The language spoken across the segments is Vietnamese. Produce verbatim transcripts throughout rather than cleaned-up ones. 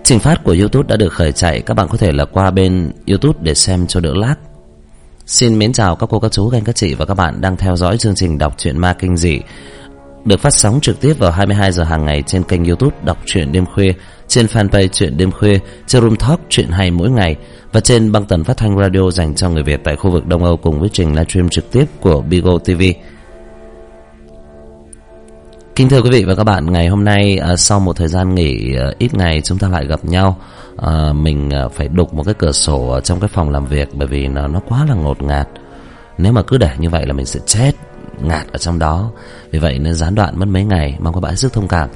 Trình phát của YouTube đã được khởi chạy. Các bạn có thể là qua bên YouTube để xem cho đỡ lag. Xin mến chào các cô, các chú, các anh, các chị và các bạn đang theo dõi chương trình đọc truyện ma kinh dị được phát sóng trực tiếp vào hai mươi hai giờ hàng ngày trên kênh YouTube Đọc truyện đêm khuya, trên fanpage Truyện đêm khuya, trên Room Talk Truyện hay mỗi ngày và trên băng tần phát thanh radio dành cho người Việt tại khu vực Đông Âu, cùng với trình livestream trực tiếp của Bigo ti vi. Kính thưa quý vị và các bạn, ngày hôm nay à, sau một thời gian nghỉ à, ít ngày, chúng ta lại gặp nhau. à, Mình à, phải đục một cái cửa sổ ở trong cái phòng làm việc, bởi vì nó, nó quá là ngột ngạt. Nếu mà cứ để như vậy là mình sẽ chết ngạt ở trong đó. Vì vậy nên gián đoạn mất mấy ngày. Mong các bạn hết sức thông cảm.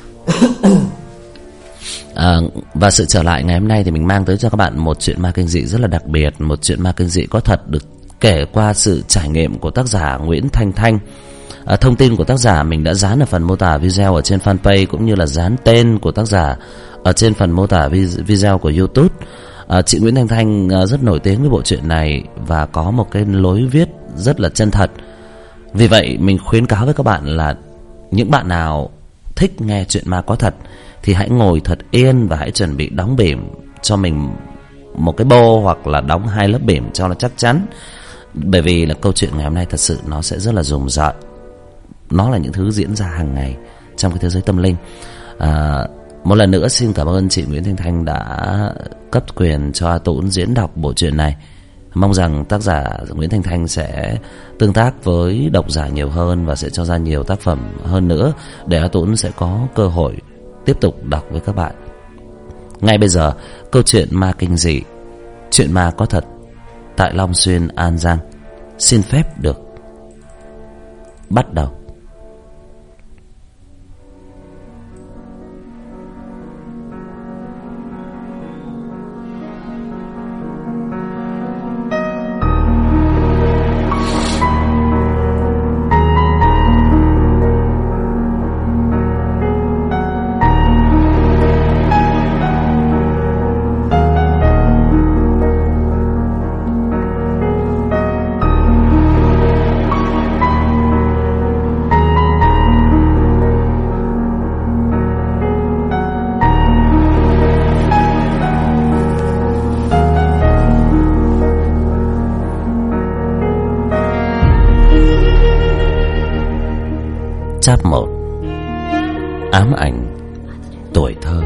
à, Và sự trở lại ngày hôm nay thì mình mang tới cho các bạn một chuyện ma kinh dị rất là đặc biệt. Một chuyện ma kinh dị có thật, được kể qua sự trải nghiệm của tác giả Nguyễn Thanh Thanh. À, thông tin của tác giả mình đã dán ở phần mô tả video ở trên fanpage, cũng như là dán tên của tác giả ở trên phần mô tả video của YouTube. à, Chị Nguyễn Thanh Thanh à, rất nổi tiếng với bộ truyện này và có một cái lối viết rất là chân thật. Vì vậy mình khuyến cáo với các bạn là những bạn nào thích nghe chuyện ma có thật thì hãy ngồi thật yên và hãy chuẩn bị đóng bỉm cho mình một cái bô, hoặc là đóng hai lớp bỉm cho nó chắc chắn. Bởi vì là câu chuyện ngày hôm nay thật sự nó sẽ rất là rùng rợn. Nó là những thứ diễn ra hàng ngày trong cái thế giới tâm linh. à, Một lần nữa xin cảm ơn chị Nguyễn Thanh Thanh đã cấp quyền cho A Tũng diễn đọc bộ truyện này. Mong rằng tác giả Nguyễn Thanh Thanh sẽ tương tác với độc giả nhiều hơn và sẽ cho ra nhiều tác phẩm hơn nữa, để A Tũng sẽ có cơ hội tiếp tục đọc với các bạn. Ngay bây giờ, câu chuyện ma kinh dị, chuyện ma có thật tại Long Xuyên, An Giang xin phép được bắt đầu. Chap một. Ám ảnh tuổi thơ.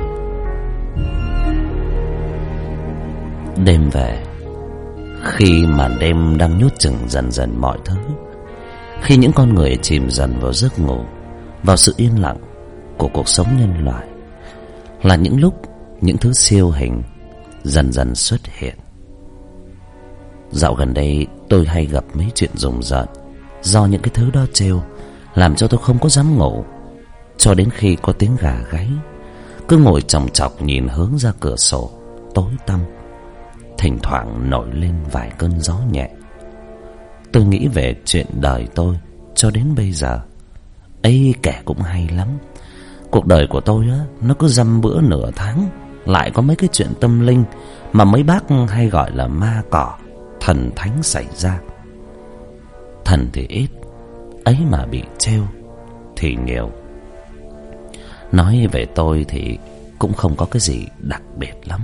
Đêm về, khi màn đêm đang nhốt chừng dần dần mọi thứ, khi những con người chìm dần vào giấc ngủ, vào sự yên lặng của cuộc sống nhân loại, là những lúc những thứ siêu hình dần dần xuất hiện. Dạo gần đây tôi hay gặp mấy chuyện rùng rợn do những cái thứ đó trêu, làm cho tôi không có dám ngủ, cho đến khi có tiếng gà gáy. Cứ ngồi chòng chọc nhìn hướng ra cửa sổ tối tăm, thỉnh thoảng nổi lên vài cơn gió nhẹ. Tôi nghĩ về chuyện đời tôi cho đến bây giờ. Ấy, kẻ cũng hay lắm. Cuộc đời của tôi á, nó cứ dăm bữa nửa tháng lại có mấy cái chuyện tâm linh mà mấy bác hay gọi là ma cỏ, thần thánh xảy ra. Thần thì ít, ấy mà bị trêu thì nhiều. Nói về tôi thì cũng không có cái gì đặc biệt lắm.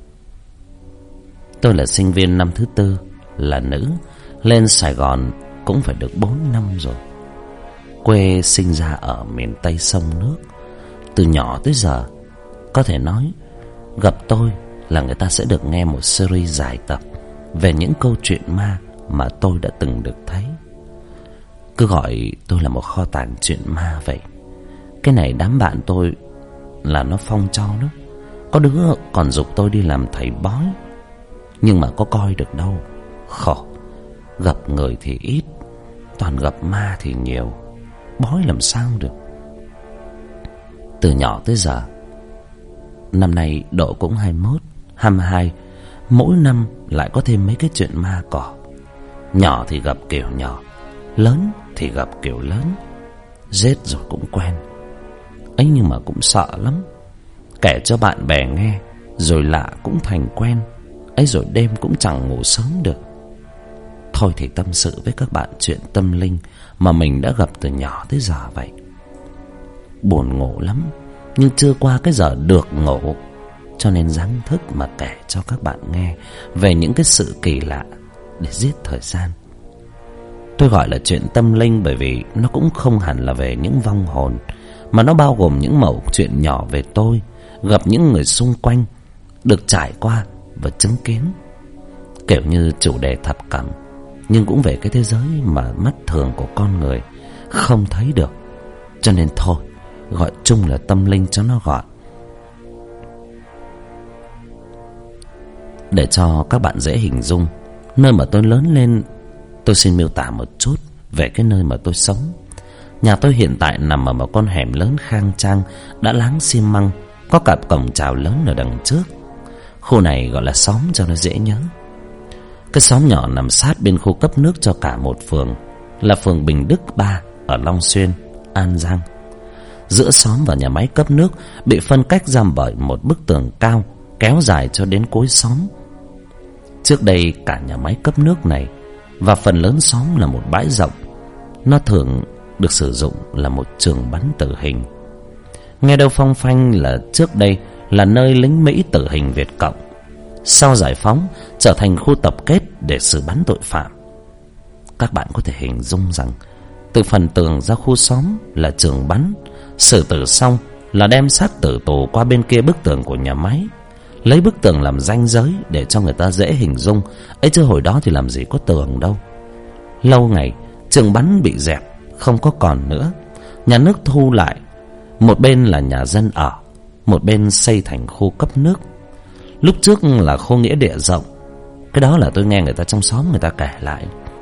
Tôi là sinh viên năm thứ tư, là nữ, lên Sài Gòn cũng phải được bốn năm rồi. Quê sinh ra ở miền Tây sông nước. Từ nhỏ tới giờ, có thể nói gặp tôi là người ta sẽ được nghe một series dài tập về những câu chuyện ma mà tôi đã từng được thấy. Cứ gọi tôi là một kho tàng chuyện ma vậy. Cái này đám bạn tôi là nó phong cho đó. Có đứa còn giục tôi đi làm thầy bói, nhưng mà có coi được đâu. Khổ. Gặp người thì ít, toàn gặp ma thì nhiều. Bói làm sao được. Từ nhỏ tới giờ, năm nay độ cũng hai mươi mốt, hai mươi hai, mỗi năm lại có thêm mấy cái chuyện ma cỏ. Nhỏ thì gặp kiểu nhỏ, lớn thì gặp kiểu lớn. Rết rồi cũng quen. Ấy nhưng mà cũng sợ lắm. Kể cho bạn bè nghe, rồi lạ cũng thành quen. Ấy rồi đêm cũng chẳng ngủ sớm được. Thôi thì tâm sự với các bạn chuyện tâm linh mà mình đã gặp từ nhỏ tới giờ vậy. Buồn ngủ lắm, nhưng chưa qua cái giờ được ngủ cho nên dáng thức mà kể cho các bạn nghe về những cái sự kỳ lạ để giết thời gian. Tôi gọi là chuyện tâm linh bởi vì nó cũng không hẳn là về những vong hồn, mà nó bao gồm những mẩu chuyện nhỏ về tôi gặp những người xung quanh, được trải qua và chứng kiến. Kiểu như chủ đề thập cẩm, nhưng cũng về cái thế giới mà mắt thường của con người không thấy được. Cho nên thôi, gọi chung là tâm linh cho nó gọn. Để cho các bạn dễ hình dung nơi mà tôi lớn lên, tôi xin miêu tả một chút về cái nơi mà tôi sống. Nhà tôi hiện tại nằm ở một con hẻm lớn khang trang, đã láng xi măng, có cả cổng chào lớn ở đằng trước. Khu này gọi là xóm cho nó dễ nhớ. Cái xóm nhỏ nằm sát bên khu cấp nước cho cả một phường, là phường Bình Đức ba ở Long Xuyên, An Giang. Giữa xóm và nhà máy cấp nước bị phân cách ra bởi một bức tường cao kéo dài cho đến cuối xóm. Trước đây cả nhà máy cấp nước này và phần lớn xóm là một bãi rộng. Nó thường được sử dụng là một trường bắn tử hình. Nghe đâu phong phanh là trước đây là nơi lính Mỹ tử hình Việt Cộng, sau giải phóng trở thành khu tập kết để xử bắn tội phạm. Các bạn có thể hình dung rằng từ phần tường ra khu xóm là trường bắn, xử tử xong là đem xác tử tù qua bên kia bức tường của nhà máy, lấy bức tường làm ranh giới để cho người ta dễ hình dung. Ấy chứ hồi đó thì làm gì có tường đâu. Lâu ngày trường bắn bị dẹp, không có còn nữa. Nhà nước thu lại, một bên là nhà dân ở, một bên xây thành khu cấp nước. Lúc trước là khu nghĩa địa rộng. Cái đó là tôi nghe người ta trong xóm người ta kể lại.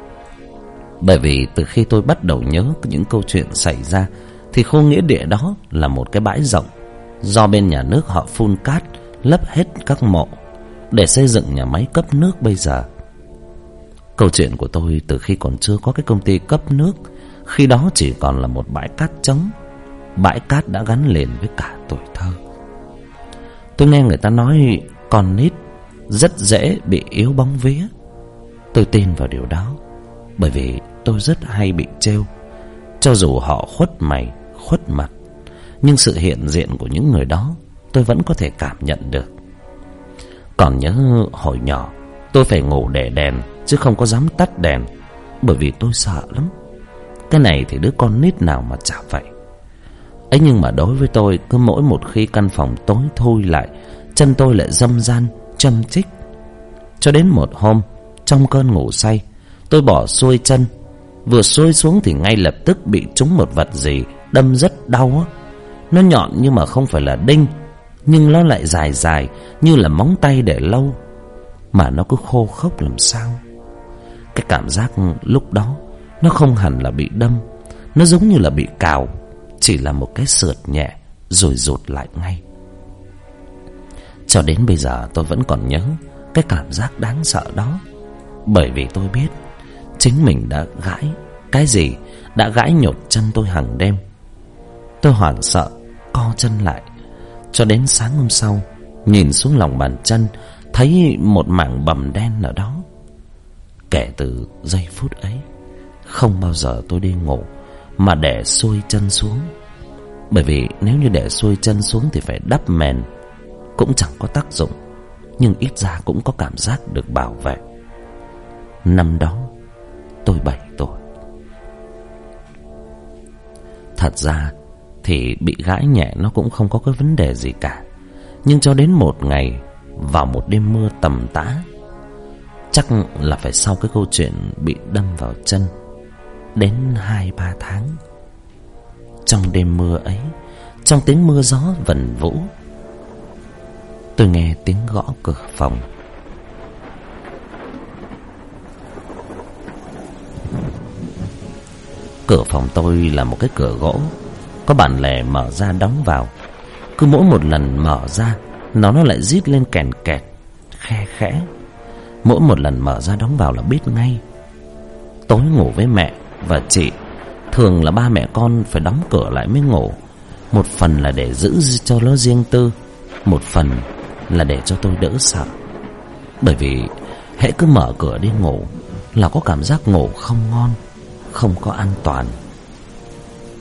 Bởi vì từ khi tôi bắt đầu nhớ những câu chuyện xảy ra thì khu nghĩa địa đó là một cái bãi rộng, do bên nhà nước họ phun cát lấp hết các mộ để xây dựng nhà máy cấp nước bây giờ. Câu chuyện của tôi từ khi còn chưa có cái công ty cấp nước, khi đó chỉ còn là một bãi cát trống. Bãi cát đã gắn liền với cả tuổi thơ. Tôi nghe người ta nói con nít rất dễ bị yếu bóng vía. Tôi tin vào điều đó, bởi vì tôi rất hay bị trêu. Cho dù họ khuất mày khuất mặt, nhưng sự hiện diện của những người đó tôi vẫn có thể cảm nhận được. Còn nhớ hồi nhỏ tôi phải ngủ để đèn, chứ không có dám tắt đèn, bởi vì tôi sợ lắm. Cái này thì đứa con nít nào mà chả vậy. Ấy nhưng mà đối với tôi, cứ mỗi một khi căn phòng tối thui lại, chân tôi lại dâm gian châm chích. Cho đến một hôm, trong cơn ngủ say, tôi bỏ xuôi chân. Vừa xuôi xuống thì ngay lập tức bị trúng một vật gì đâm rất đau á. Nó nhọn nhưng mà không phải là đinh, nhưng nó lại dài dài như là móng tay để lâu, mà nó cứ khô khốc làm sao. Cái cảm giác lúc đó nó không hẳn là bị đâm, nó giống như là bị cào, chỉ là một cái sượt nhẹ rồi rụt lại ngay. Cho đến bây giờ tôi vẫn còn nhớ cái cảm giác đáng sợ đó, bởi vì tôi biết chính mình đã gãi cái gì đã gãi nhột chân tôi hàng đêm. Tôi hoảng sợ co chân lại, cho đến sáng hôm sau nhìn xuống lòng bàn chân, thấy một mảng bầm đen ở đó. Kể từ giây phút ấy, không bao giờ tôi đi ngủ mà để xuôi chân xuống. Bởi vì nếu như để xuôi chân xuống thì phải đắp mền, cũng chẳng có tác dụng, nhưng ít ra cũng có cảm giác được bảo vệ. Năm đó tôi bảy tuổi. Thật ra thì bị gãi nhẹ nó cũng không có cái vấn đề gì cả. Nhưng cho đến một ngày, vào một đêm mưa tầm tã, chắc là phải sau cái câu chuyện bị đâm vào chân, đến hai ba tháng. Trong đêm mưa ấy, trong tiếng mưa gió vần vũ, tôi nghe tiếng gõ cửa phòng. Cửa phòng tôi là một cái cửa gỗ, có bản lề mở ra đóng vào. Cứ mỗi một lần mở ra, nó nó lại rít lên kèn kẹt, khe khẽ. Mỗi một lần mở ra đóng vào là biết ngay. Tối ngủ với mẹ và chị, thường là ba mẹ con phải đóng cửa lại mới ngủ. Một phần là để giữ cho nó riêng tư, một phần là để cho tôi đỡ sợ. Bởi vì hễ cứ mở cửa đi ngủ là có cảm giác ngủ không ngon, không có an toàn.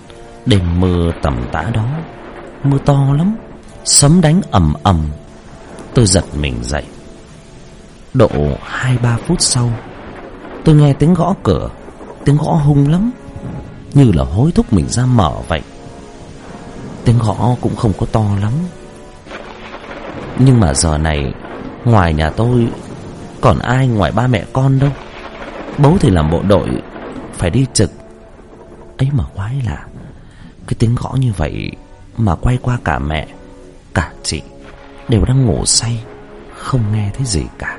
Đêm mưa tầm tã đó, mưa to lắm, sấm đánh ầm ầm. Tôi giật mình dậy. Độ hai ba phút sau, tôi nghe tiếng gõ cửa. Tiếng gõ hung lắm, như là hối thúc mình ra mở vậy. Tiếng gõ cũng không có to lắm, nhưng mà giờ này ngoài nhà tôi còn ai ngoài ba mẹ con đâu. Bố thì làm bộ đội, phải đi trực. Ấy mà quái lạ, cái tiếng gõ như vậy mà quay qua cả mẹ, cả chị đều đang ngủ say, không nghe thấy gì cả.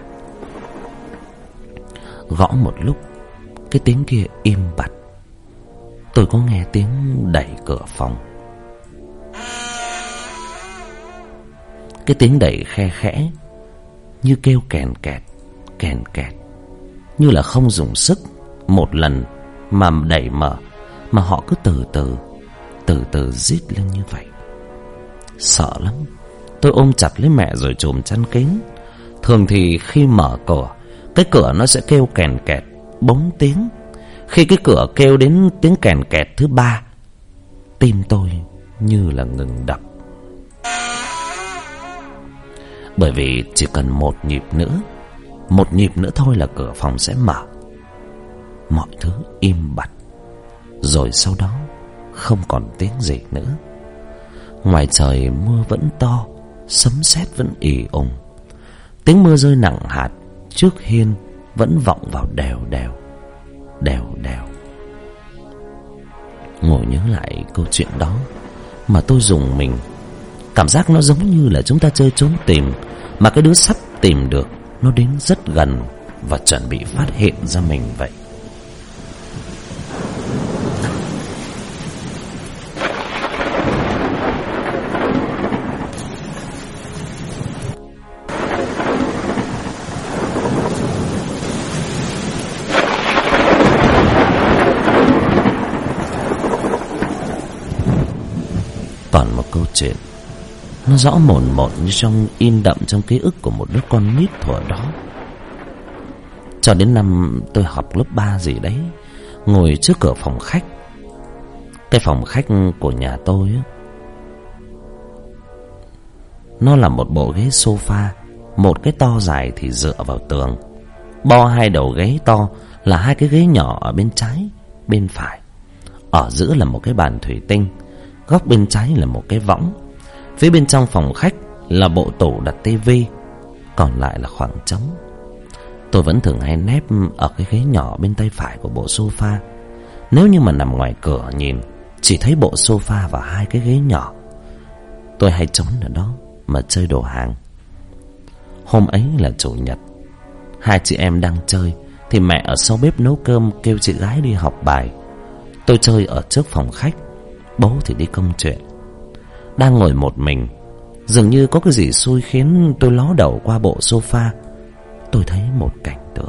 Gõ một lúc, cái tiếng kia im bặt. Tôi có nghe tiếng đẩy cửa phòng. Cái tiếng đẩy khe khẽ, như kêu kèn kẹt, kèn kẹt, như là không dùng sức một lần mà đẩy mở, mà họ cứ từ từ, từ từ rít lên như vậy. Sợ lắm. Tôi ôm chặt lấy mẹ rồi chùm chăn kín. Thường thì khi mở cửa, cái cửa nó sẽ kêu kèn kẹt bốn tiếng. Khi cái cửa kêu đến tiếng kèn kẹt thứ ba, tim tôi như là ngừng đập. Bởi vì chỉ cần một nhịp nữa, một nhịp nữa thôi là cửa phòng sẽ mở. Mọi thứ im bặt. Rồi sau đó không còn tiếng gì nữa. Ngoài trời mưa vẫn to, sấm sét vẫn ì ùng. Tiếng mưa rơi nặng hạt trước hiên vẫn vọng vào đều đều, đều đều. Ngồi nhớ lại câu chuyện đó mà tôi rùng mình. Cảm giác nó giống như là chúng ta chơi trốn tìm, mà cái đứa sắp tìm được nó đến rất gần và chuẩn bị phát hiện ra mình vậy. Còn một câu chuyện, nó rõ mồn một như trong in đậm trong ký ức của một đứa con nít thuở đó. Cho đến năm tôi học lớp ba gì đấy, ngồi trước cửa phòng khách. Cái phòng khách của nhà tôi á, nó là một bộ ghế sofa, một cái to dài thì dựa vào tường. Bo hai đầu ghế to là hai cái ghế nhỏ ở bên trái, bên phải. Ở giữa là một cái bàn thủy tinh, góc bên trái là một cái võng. Phía bên trong phòng khách là bộ tủ đặt tivi, còn lại là khoảng trống. Tôi vẫn thường hay nép ở cái ghế nhỏ bên tay phải của bộ sofa. Nếu như mà nằm ngoài cửa nhìn, chỉ thấy bộ sofa và hai cái ghế nhỏ. Tôi hay trốn ở đó mà chơi đồ hàng. Hôm ấy là chủ nhật, hai chị em đang chơi thì mẹ ở sau bếp nấu cơm kêu chị gái đi học bài. Tôi chơi ở trước phòng khách, bố thì đi công chuyện. Đang ngồi một mình, dường như có cái gì xui khiến tôi ló đầu qua bộ sofa. Tôi thấy một cảnh tượng.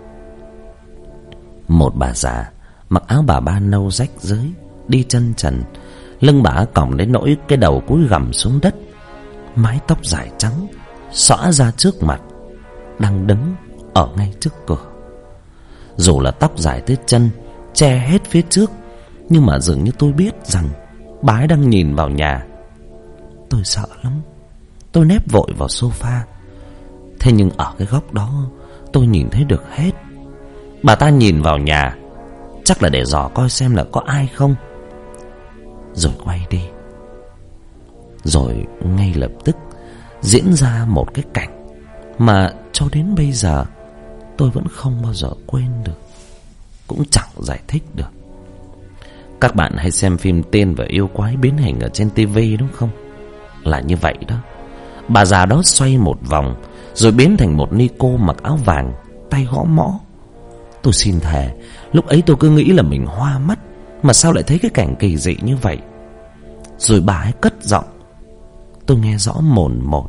Một bà già mặc áo bà ba nâu rách rưới, đi chân trần, lưng bà còng đến nỗi cái đầu cúi gằm xuống đất, mái tóc dài trắng xõa ra trước mặt, đang đứng ở ngay trước cửa. Dù là tóc dài tới chân, che hết phía trước, nhưng mà dường như tôi biết rằng bà ấy đang nhìn vào nhà. Tôi sợ lắm. Tôi nép vội vào sofa. Thế nhưng ở cái góc đó tôi nhìn thấy được hết. Bà ta nhìn vào nhà, chắc là để dò coi xem là có ai không, rồi quay đi. Rồi ngay lập tức diễn ra một cái cảnh mà cho đến bây giờ tôi vẫn không bao giờ quên được, cũng chẳng giải thích được. Các bạn hay xem phim Tiên và Yêu Quái biến hình ở trên tivi đúng không? Là như vậy đó. Bà già đó xoay một vòng rồi biến thành một ni cô mặc áo vàng, tay gõ mõ. Tôi xin thề, lúc ấy tôi cứ nghĩ là mình hoa mắt, mà sao lại thấy cái cảnh kỳ dị như vậy. Rồi bà ấy cất giọng, tôi nghe rõ mồn một: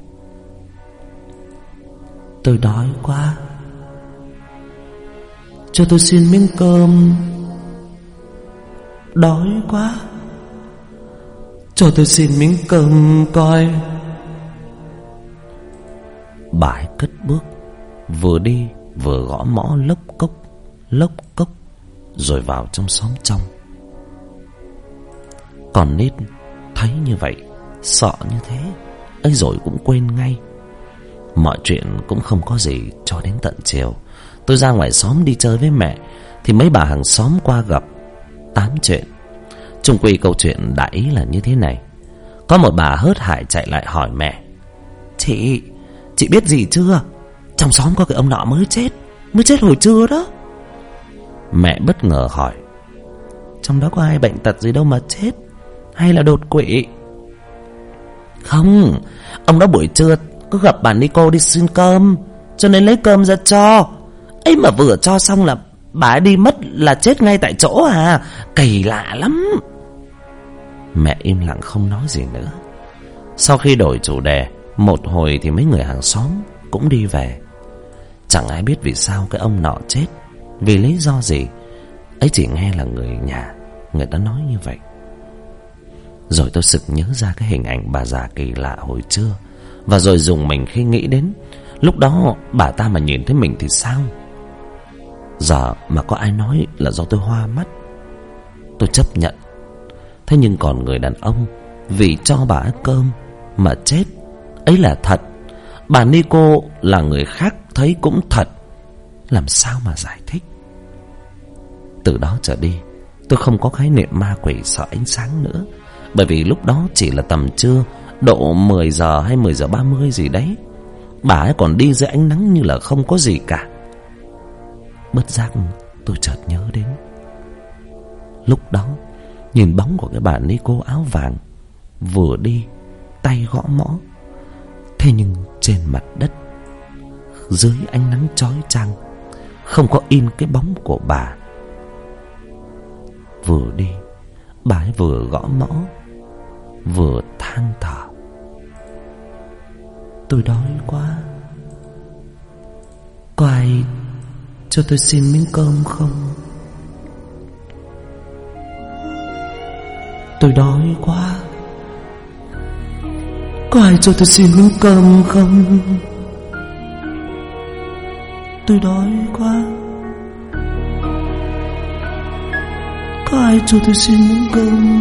tôi đói quá, cho tôi xin miếng cơm. Đói quá, cho tôi xin miếng cơm coi. Bà ấy cất bước, vừa đi vừa gõ mõ lốc cốc, lốc cốc, rồi vào trong xóm trong. Còn nít thấy như vậy, sợ như thế ấy rồi cũng quên ngay. Mọi chuyện cũng không có gì cho đến tận chiều. Tôi ra ngoài xóm đi chơi với mẹ thì mấy bà hàng xóm qua gặp, tám chuyện. Chung quy câu chuyện đại ý là như thế này. Có một bà hớt hải chạy lại hỏi mẹ: Chị, chị biết gì chưa? Trong xóm có cái ông nọ mới chết, mới chết hồi trưa đó. Mẹ bất ngờ hỏi: Trong đó có ai bệnh tật gì đâu mà chết, hay là đột quỵ? Không, ông đó buổi trưa có gặp bà Nico đi xin cơm, cho nên lấy cơm ra cho. Ấy mà vừa cho xong là bà ấy đi mất, là chết ngay tại chỗ à. Kỳ lạ lắm. Mẹ im lặng không nói gì nữa. Sau khi đổi chủ đề một hồi thì mấy người hàng xóm cũng đi về. Chẳng ai biết vì sao cái ông nọ chết, vì lý do gì. Ấy chỉ nghe là người nhà người ta nói như vậy. Rồi tôi sực nhớ ra cái hình ảnh bà già kỳ lạ hồi trưa, và rồi dùng mình khi nghĩ đến lúc đó bà ta mà nhìn thấy mình thì sao. Giờ mà có ai nói là do tôi hoa mắt, tôi chấp nhận. Thế nhưng còn người đàn ông vì cho bà ấy cơm mà chết, ấy là thật. Bà Nico là người khác thấy cũng thật. Làm sao mà giải thích? Từ đó trở đi, tôi không có khái niệm ma quỷ sợ ánh sáng nữa. Bởi vì lúc đó chỉ là tầm trưa, độ mười giờ hay mười giờ ba mươi gì đấy. Bà ấy còn đi dưới ánh nắng như là không có gì cả. Bất giác tôi chợt nhớ đến lúc đó nhìn bóng của cái bà Nico áo vàng vừa đi tay gõ mõ. Thế nhưng trên mặt đất, dưới ánh nắng chói chang, không có in cái bóng của bà. Vừa đi, bà ấy vừa gõ mõ, vừa than thở: Tôi đói quá, có ai cho tôi xin miếng cơm không? Tôi đói quá, có ai cho tôi xin miếng cơm không? Tôi đói quá, có ai cho tôi xin miếng cơm?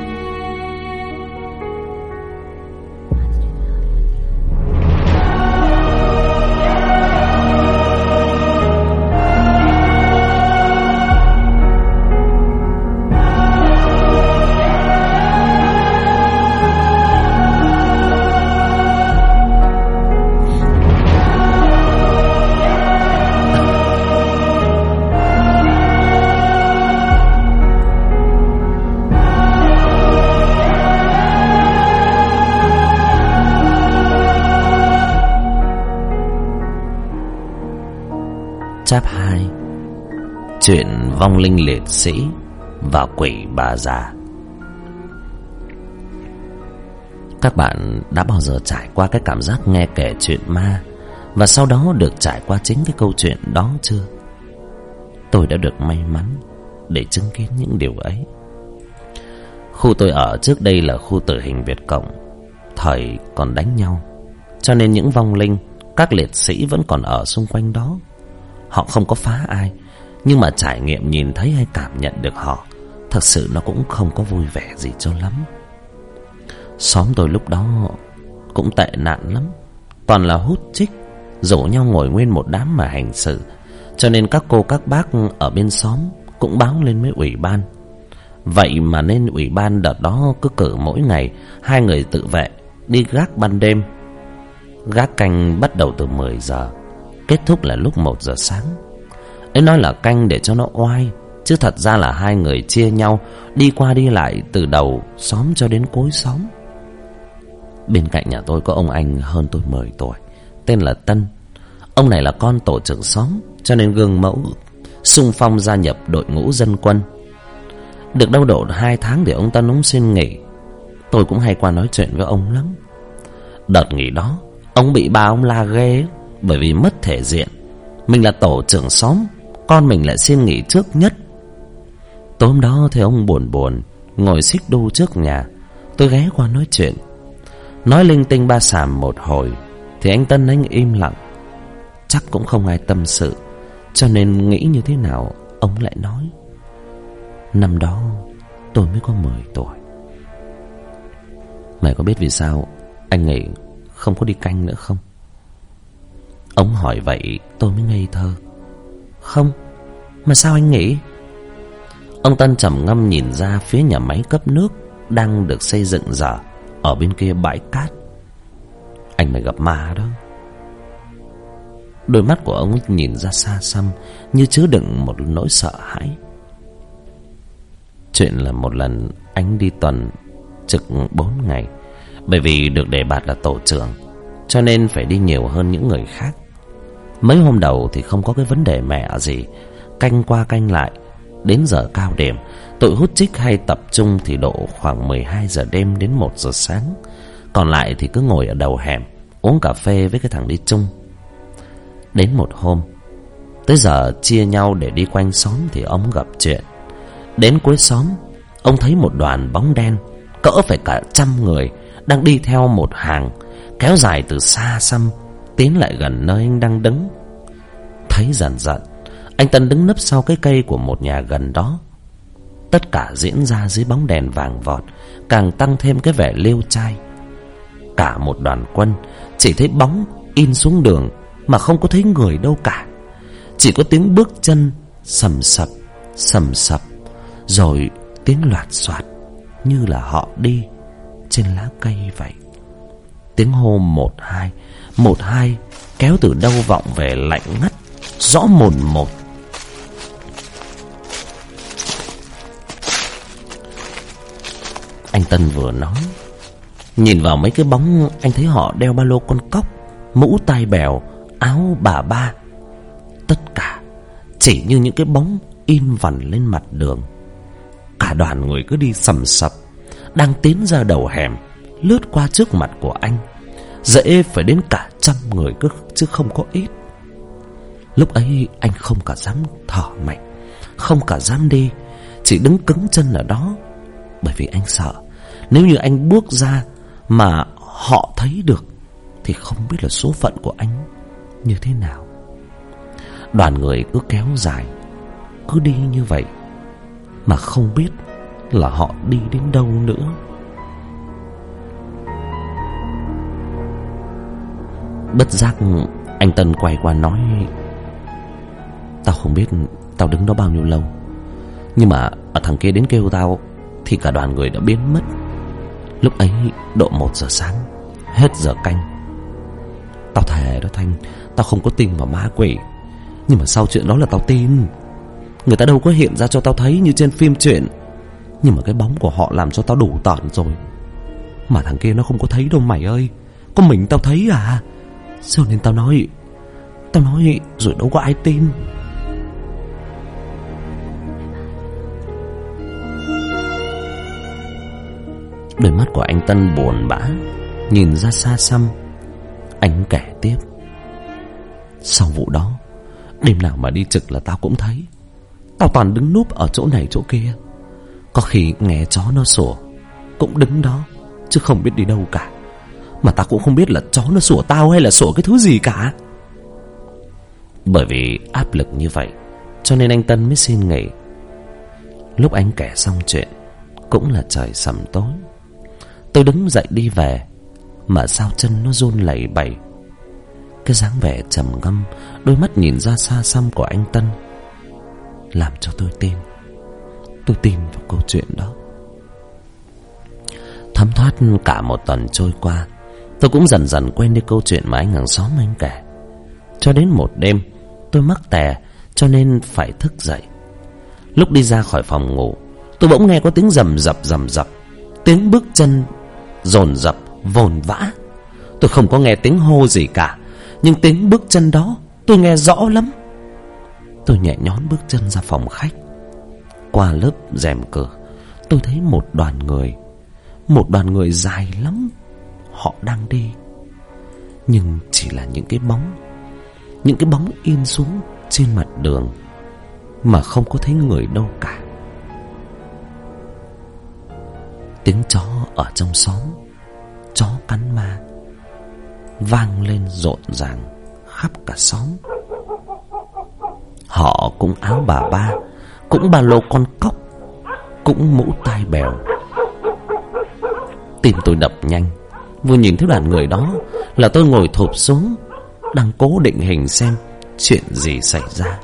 Chap hai: Chuyện vong linh liệt sĩ và quỷ bà già. Các bạn đã bao giờ trải qua cái cảm giác nghe kể chuyện ma và sau đó được trải qua chính cái câu chuyện đó chưa? Tôi đã được may mắn để chứng kiến những điều ấy. Khu tôi ở trước đây là khu tử hình Việt Cộng. Thời còn đánh nhau, cho nên những vong linh, các liệt sĩ vẫn còn ở xung quanh đó. Họ không có phá ai, nhưng mà trải nghiệm nhìn thấy hay cảm nhận được họ, thật sự nó cũng không có vui vẻ gì cho lắm. Xóm tôi lúc đó cũng tệ nạn lắm. Toàn là hút chích, rủ nhau ngồi nguyên một đám mà hành sự. Cho nên các cô các bác ở bên xóm cũng báo lên với ủy ban. Vậy mà nên ủy ban đợt đó cứ cử mỗi ngày hai người tự vệ đi gác ban đêm. Gác canh bắt đầu từ mười giờ, kết thúc là lúc một giờ sáng. Ấy nói là canh để cho nó oai, chứ thật ra là hai người chia nhau đi qua đi lại từ đầu xóm cho đến cuối xóm. Bên cạnh nhà tôi có ông anh hơn tôi mười tuổi, tên là Tân. Ông này là con tổ trưởng xóm, cho nên gương mẫu xung phong gia nhập đội ngũ dân quân. Được đâu độ hai tháng thì ông Tân ông xin nghỉ. Tôi cũng hay qua nói chuyện với ông lắm. Đợt nghỉ đó ông bị ba ông la ghê, bởi vì mất thể diện. Mình là tổ trưởng xóm, con mình lại xin nghỉ trước nhất. Tối hôm đó thì ông buồn buồn ngồi xích đu trước nhà. Tôi ghé qua nói chuyện, nói linh tinh ba xàm một hồi thì anh Tân anh im lặng. Chắc cũng không ai tâm sự, cho nên nghĩ như thế nào ông lại nói: Năm đó tôi mới có mười tuổi. Mày có biết vì sao anh nghỉ không có đi canh nữa không? Ông hỏi vậy tôi mới ngây thơ. Không, mà sao anh nghĩ? Ông Tân trầm ngâm nhìn ra phía nhà máy cấp nước đang được xây dựng dở ở bên kia bãi cát. Anh mới gặp ma đó. Đôi mắt của ông nhìn ra xa xăm, như chứa đựng một nỗi sợ hãi. Chuyện là một lần anh đi tuần trực bốn ngày. Bởi vì được đề bạt là tổ trưởng, cho nên phải đi nhiều hơn những người khác. Mấy hôm đầu thì không có cái vấn đề mẹ gì, canh qua canh lại. Đến giờ cao điểm, tụi hút chích hay tập trung thì độ khoảng mười hai giờ đêm đến một giờ sáng. Còn lại thì cứ ngồi ở đầu hẻm uống cà phê với cái thằng đi chung. Đến một hôm, tới giờ chia nhau để đi quanh xóm thì ông gặp chuyện. Đến cuối xóm, ông thấy một đoàn bóng đen cỡ phải cả trăm người đang đi theo một hàng, kéo dài từ xa xăm tiến lại gần nơi anh đang đứng. Thấy dần dần, anh Tân đứng nấp sau cái cây của một nhà gần đó. Tất cả diễn ra dưới bóng đèn vàng vọt, càng tăng thêm cái vẻ liêu trai. Cả một đoàn quân chỉ thấy bóng in xuống đường mà không có thấy người đâu cả. Chỉ có tiếng bước chân sầm sập, sầm sập, rồi tiếng loạt xoạt như là họ đi trên lá cây vậy. Tiếng hô một hai, một hai kéo từ đâu vọng về lạnh ngắt, rõ mồn một. Anh Tân vừa nói, nhìn vào mấy cái bóng, anh thấy họ đeo ba lô con cóc, mũ tai bèo, áo bà ba. Tất cả chỉ như những cái bóng in vằn lên mặt đường. Cả đoàn người cứ đi sầm sập, đang tiến ra đầu hẻm, lướt qua trước mặt của anh. Dễ phải đến cả trăm người cứ, chứ không có ít. Lúc ấy anh không cả dám thở mạnh, không cả dám đi, chỉ đứng cứng chân ở đó. Bởi vì anh sợ nếu như anh bước ra mà họ thấy được thì không biết là số phận của anh như thế nào. Đoàn người cứ kéo dài, cứ đi như vậy mà không biết là họ đi đến đâu nữa. Bất giác anh Tân quay qua nói, tao không biết tao đứng đó bao nhiêu lâu, nhưng mà ở thằng kia đến kêu tao thì cả đoàn người đã biến mất. Lúc ấy độ một giờ sáng, hết giờ canh. Tao thề đó Thanh, tao không có tin vào ma quỷ, nhưng mà sau chuyện đó là tao tin. Người ta đâu có hiện ra cho tao thấy như trên phim truyện, nhưng mà cái bóng của họ làm cho tao đủ tởn rồi. Mà thằng kia nó không có thấy đâu mày ơi, có mình tao thấy à. Cho nên tao nói, tao nói rồi đâu có ai tin. Đôi mắt của anh Tân buồn bã, nhìn ra xa xăm. Anh kể tiếp, sau vụ đó, đêm nào mà đi trực là tao cũng thấy. Tao toàn đứng núp ở chỗ này chỗ kia. Có khi nghe chó nó sủa, cũng đứng đó, chứ không biết đi đâu cả. Mà tao cũng không biết là chó nó sủa tao hay là sủa cái thứ gì cả. Bởi vì áp lực như vậy, cho nên anh Tân mới xin nghỉ. Lúc anh kể xong chuyện, cũng là trời sầm tối. Tôi đứng dậy đi về, mà sao chân nó run lẩy bẩy. Cái dáng vẻ trầm ngâm, đôi mắt nhìn ra xa xăm của anh Tân làm cho tôi tin. Tôi tin vào câu chuyện đó. Thấm thoát cả một tuần trôi qua, tôi cũng dần dần quên đi câu chuyện mà anh hàng xóm anh kể. Cho đến một đêm, tôi mắc tè, cho nên phải thức dậy. Lúc đi ra khỏi phòng ngủ, tôi bỗng nghe có tiếng rầm rập rầm rập, tiếng bước chân dồn dập vồn vã. Tôi không có nghe tiếng hô gì cả, nhưng tiếng bước chân đó tôi nghe rõ lắm. Tôi nhẹ nhõm bước chân ra phòng khách. Qua lớp rèm cửa, tôi thấy một đoàn người, một đoàn người dài lắm. Họ đang đi, nhưng chỉ là những cái bóng, những cái bóng in xuống trên mặt đường, mà không có thấy người đâu cả. Tiếng chó ở trong xóm, chó cắn ma, vang lên rộn ràng khắp cả xóm. Họ cũng áo bà ba, cũng ba lô con cóc, cũng mũ tai bèo. Tim tôi đập nhanh. Vừa nhìn thấy đoàn người đó là tôi ngồi thụp xuống, đang cố định hình xem chuyện gì xảy ra.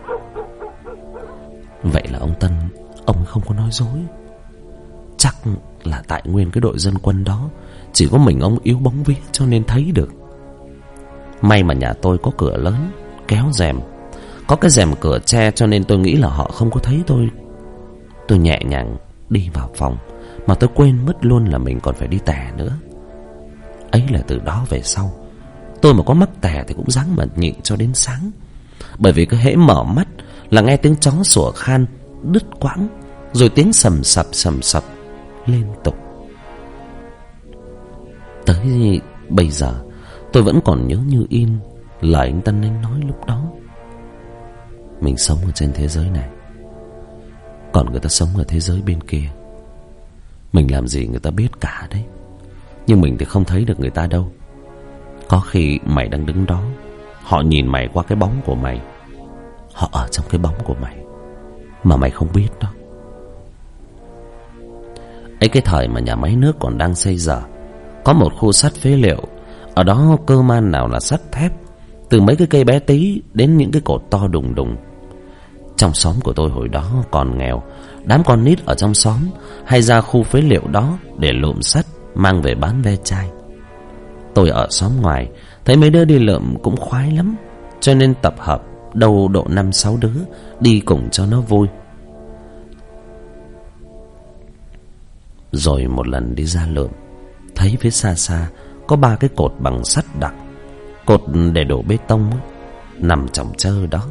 Vậy là ông Tân, ông không có nói dối. Chắc là tại nguyên cái đội dân quân đó chỉ có mình ông yếu bóng vía cho nên thấy được. May mà nhà tôi có cửa lớn kéo rèm, có cái rèm cửa che, cho nên tôi nghĩ là họ không có thấy tôi. Tôi nhẹ nhàng đi vào phòng, mà tôi quên mất luôn là mình còn phải đi tè nữa. Ấy là từ đó về sau, tôi mà có mắc tè thì cũng ráng mà nhịn cho đến sáng. Bởi vì cứ hễ mở mắt là nghe tiếng chó sủa khan đứt quãng, rồi tiếng sầm sập sầm sập liên tục. Tới bây giờ tôi vẫn còn nhớ như in lời anh Tân Anh nói lúc đó. Mình sống ở trên thế giới này, còn người ta sống ở thế giới bên kia. Mình làm gì người ta biết cả đấy, nhưng mình thì không thấy được người ta đâu. Có khi mày đang đứng đó, họ nhìn mày qua cái bóng của mày. Họ ở trong cái bóng của mày mà mày không biết đó. Ấy cái thời mà nhà máy nước còn đang xây dở, có một khu sắt phế liệu. Ở đó cơ man nào là sắt thép, từ mấy cái cây bé tí đến những cái cột to đùng đùng. Trong xóm của tôi hồi đó còn nghèo, đám con nít ở trong xóm hay ra khu phế liệu đó để lượm sắt mang về bán ve chai. Tôi ở xóm ngoài thấy mấy đứa đi lượm cũng khoái lắm, cho nên tập hợp đâu độ năm sáu đứa đi cùng cho nó vui. Rồi một lần đi ra lượm, thấy phía xa xa có ba cái cột bằng sắt đặc, cột để đổ bê tông ấy, nằm chồng chơ đó.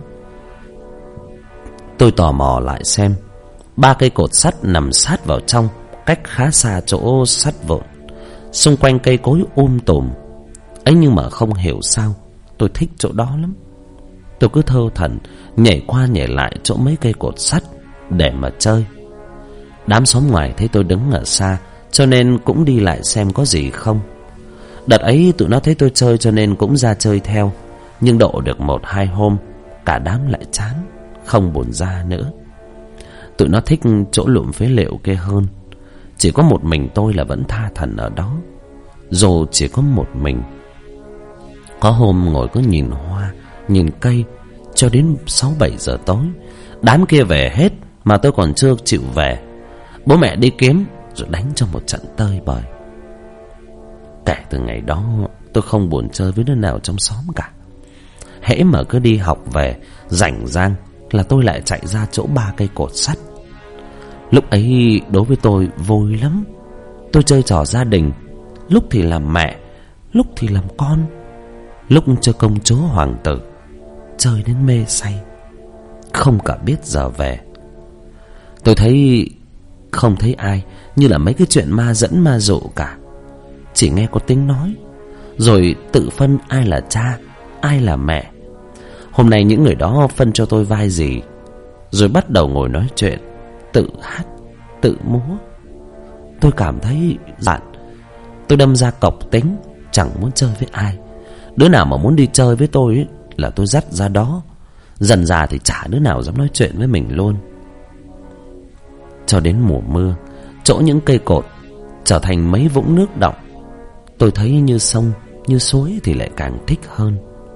Tôi tò mò lại xem. Ba cây cột sắt nằm sát vào trong, cách khá xa chỗ sắt vụn. Xung quanh cây cối um tùm. Ấy nhưng mà không hiểu sao tôi thích chỗ đó lắm. Tôi cứ thơ thẩn nhảy qua nhảy lại chỗ mấy cây cột sắt để mà chơi. Đám xóm ngoài thấy tôi đứng ở xa, cho nên cũng đi lại xem có gì không. Đợt ấy tụi nó thấy tôi chơi cho nên cũng ra chơi theo. Nhưng độ được một hai hôm, cả đám lại chán, không buồn ra nữa. Tụi nó thích chỗ lụm phế liệu kia hơn. Chỉ có một mình tôi là vẫn tha thẩn ở đó, dù chỉ có một mình. Có hôm ngồi cứ nhìn hoa, nhìn cây cho đến sáu bảy giờ tối. Đám kia về hết mà tôi còn chưa chịu về. Bố mẹ đi kiếm rồi đánh cho một trận tơi bời. Kể từ ngày đó tôi không buồn chơi với đứa nào trong xóm cả. Hễ mà cứ đi học về rảnh rang là tôi lại chạy ra chỗ ba cây cột sắt. Lúc ấy đối với tôi vui lắm. Tôi chơi trò gia đình, lúc thì làm mẹ, lúc thì làm con, lúc chơi công chúa hoàng tử, chơi đến mê say, không cả biết giờ về. Tôi thấy không thấy ai như là mấy cái chuyện ma dẫn ma dụ cả. Chỉ nghe có tiếng nói, rồi tự phân ai là cha, ai là mẹ. Hôm nay những người đó phân cho tôi vai gì, rồi bắt đầu ngồi nói chuyện, tự hát, tự múa. Tôi cảm thấy giận. Tôi đâm ra cọc tính, chẳng muốn chơi với ai. Đứa nào mà muốn đi chơi với tôi ấy, là tôi dắt ra đó. Dần dà thì chả đứa nào dám nói chuyện với mình luôn. Cho đến mùa mưa, chỗ những cây cột trở thành mấy vũng nước đọng. Tôi thấy như sông, như suối thì lại càng thích hơn.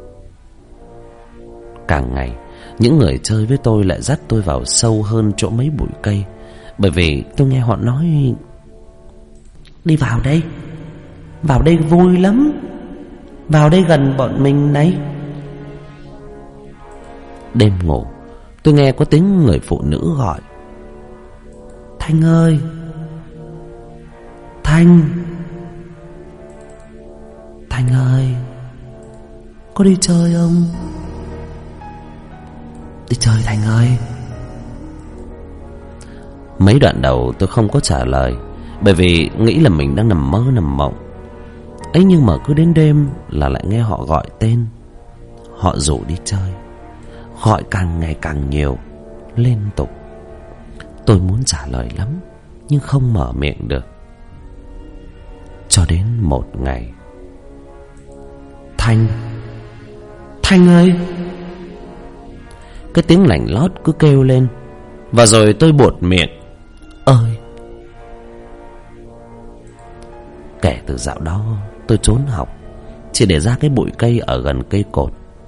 Càng ngày, những người chơi với tôi lại dắt tôi vào sâu hơn chỗ mấy bụi cây. Bởi vì tôi nghe họ nói: đi vào đây, vào đây vui lắm, vào đây gần bọn mình này. Đêm ngủ, tôi nghe có tiếng người phụ nữ gọi: Thanh ơi, Thanh, Thanh ơi, có đi chơi không? Đi chơi Thanh ơi. Mấy đoạn đầu tôi không có trả lời, bởi vì nghĩ là mình đang nằm mơ nằm mộng. Ấy nhưng mà cứ đến đêm là lại nghe họ gọi tên. Họ rủ đi chơi, gọi càng ngày càng nhiều, liên tục. Tôi muốn trả lời lắm, nhưng không mở miệng được. Cho đến một ngày: Thanh, Thanh ơi. Cái tiếng lành lót cứ kêu lên, và rồi tôi buột miệng: ơi. Kể từ dạo đó tôi trốn học, chỉ để ra cái bụi cây ở gần cây cột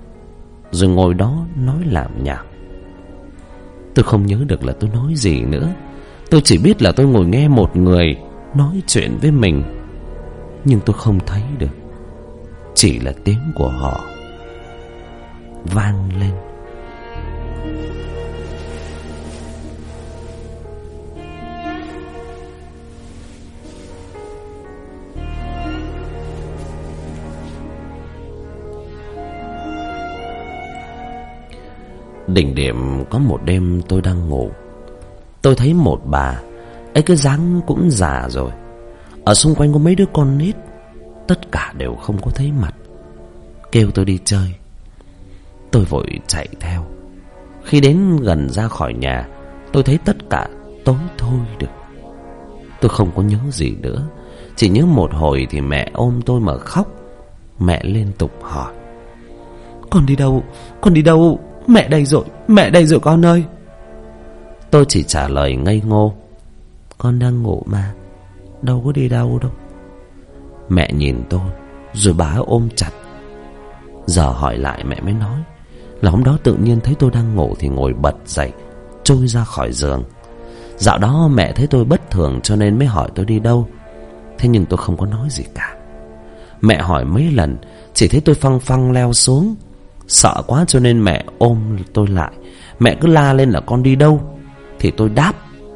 rồi ngồi đó nói làm nhảm. Tôi không nhớ được là tôi nói gì nữa. Tôi chỉ biết là tôi ngồi nghe một người nói chuyện với mình, nhưng tôi không thấy được, chỉ là tiếng của họ vang lên. Đỉnh điểm có một đêm tôi đang ngủ, tôi thấy một bà ấy, cái dáng cũng già rồi. Ở xung quanh có mấy đứa con nít, tất cả đều không có thấy mặt, kêu tôi đi chơi. Tôi vội chạy theo. Khi đến gần ra khỏi nhà, tôi thấy tất cả tối thôi được. Tôi không có nhớ gì nữa, chỉ nhớ một hồi thì mẹ ôm tôi mà khóc. Mẹ liên tục hỏi: "Con đi đâu? Con đi đâu? Mẹ đây rồi, mẹ đây rồi con ơi." Tôi chỉ trả lời ngây ngô: "Con đang ngủ mà, đâu có đi đâu đâu." Mẹ nhìn tôi rồi bà ôm chặt. Giờ hỏi lại mẹ mới nói là hôm đó tự nhiên thấy tôi đang ngủ thì ngồi bật dậy, trôi ra khỏi giường. Dạo đó mẹ thấy tôi bất thường cho nên mới hỏi tôi đi đâu. Thế nhưng tôi không có nói gì cả. Mẹ hỏi mấy lần, chỉ thấy tôi phăng phăng leo xuống. Sợ quá cho nên mẹ ôm tôi lại. Mẹ cứ la lên là con đi đâu, thì tôi đáp: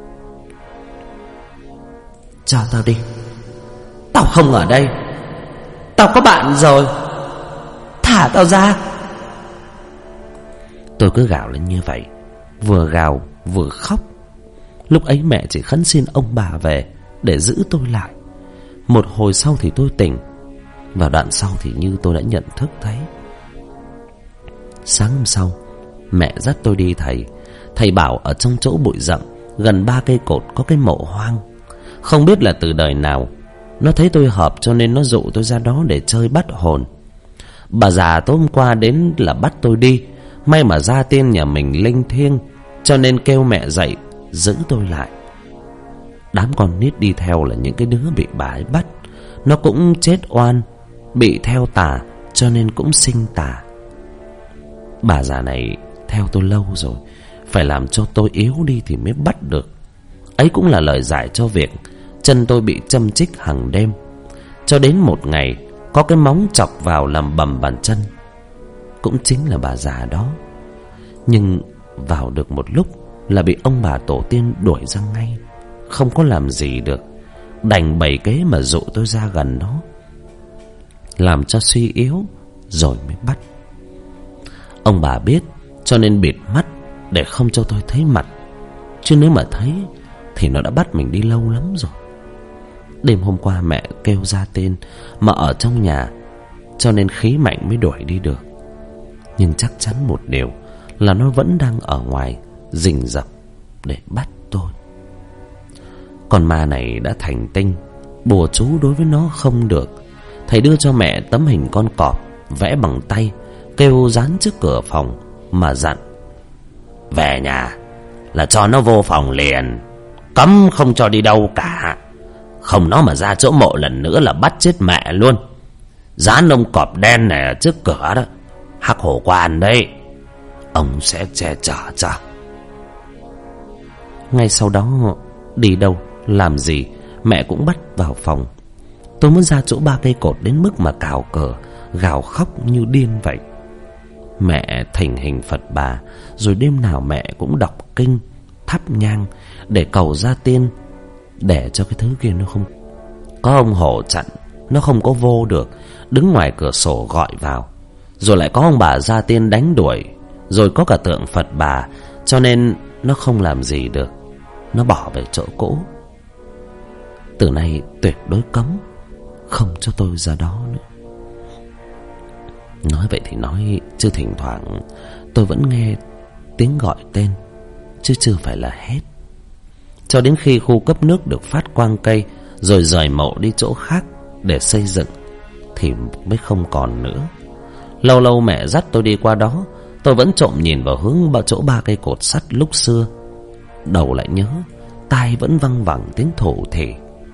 "Cho tao đi, tao không ở đây, tao có bạn rồi, thả tao ra." Tôi cứ gào lên như vậy, vừa gào vừa khóc. Lúc ấy mẹ chỉ khấn xin ông bà về để giữ tôi lại. Một hồi sau thì tôi tỉnh, và đoạn sau thì như tôi đã nhận thức thấy. Sáng hôm sau, mẹ dắt tôi đi thầy. Thầy bảo ở trong chỗ bụi rậm gần ba cây cột có cái mộ hoang. Không biết là từ đời nào nó thấy tôi hợp cho nên nó dụ tôi ra đó để chơi bắt hồn. Bà già tối hôm qua đến là bắt tôi đi. May mà gia tiên nhà mình linh thiêng cho nên kêu mẹ dậy giữ tôi lại. Đám con nít đi theo là những cái đứa bị bà ấy bắt. Nó cũng chết oan, bị theo tà cho nên cũng sinh tà. Bà già này theo tôi lâu rồi, phải làm cho tôi yếu đi thì mới bắt được. Ấy cũng là lời giải cho việc chân tôi bị châm chích hàng đêm. Cho đến một ngày có cái móng chọc vào làm bầm bàn chân, cũng chính là bà già đó. Nhưng vào được một lúc là bị ông bà tổ tiên đuổi ra ngay, không có làm gì được, đành bày kế mà dụ tôi ra gần nó, làm cho suy yếu rồi mới bắt. Ông bà biết cho nên bịt mắt để không cho tôi thấy mặt, chứ nếu mà thấy thì nó đã bắt mình đi lâu lắm rồi. Đêm hôm qua mẹ kêu ra tên mà ở trong nhà, cho nên khí mạnh mới đuổi đi được. Nhưng chắc chắn một điều là nó vẫn đang ở ngoài rình rập để bắt tôi. Con ma này đã thành tinh, bùa chú đối với nó không được. Thầy đưa cho mẹ tấm hình con cọp vẽ bằng tay, kêu dán trước cửa phòng mà dặn: "Về nhà là cho nó vô phòng liền, cấm không cho đi đâu cả. Không nó mà ra chỗ mộ lần nữa là bắt chết mẹ luôn. Dán ông cọp đen này ở trước cửa đó, Hắc Hổ Quan đấy, ông sẽ che chở cho." Ngay sau đó đi đâu làm gì mẹ cũng bắt vào phòng. Tôi muốn ra chỗ ba cây cột đến mức mà cào cờ, gào khóc như điên vậy. Mẹ thỉnh hình Phật bà, rồi đêm nào mẹ cũng đọc kinh, thắp nhang để cầu gia tiên, để cho cái thứ kia nó không có ông hổ chặn, nó không có vô được, đứng ngoài cửa sổ gọi vào. Rồi lại có ông bà gia tiên đánh đuổi, rồi có cả tượng Phật bà, cho nên nó không làm gì được, nó bỏ về chỗ cũ. Từ nay tuyệt đối cấm không cho tôi ra đó nữa. Nói vậy thì nói, chứ thỉnh thoảng tôi vẫn nghe tiếng gọi tên, chứ chưa phải là hết. Cho đến khi khu cấp nước được phát quang cây, rồi rời mộ đi chỗ khác để xây dựng, thì mới không còn nữa. Lâu lâu mẹ dắt tôi đi qua đó, tôi vẫn trộm nhìn vào hướng chỗ ba cây cột sắt lúc xưa. Đầu lại nhớ, tai vẫn văng vẳng tiếng thủ thỉ: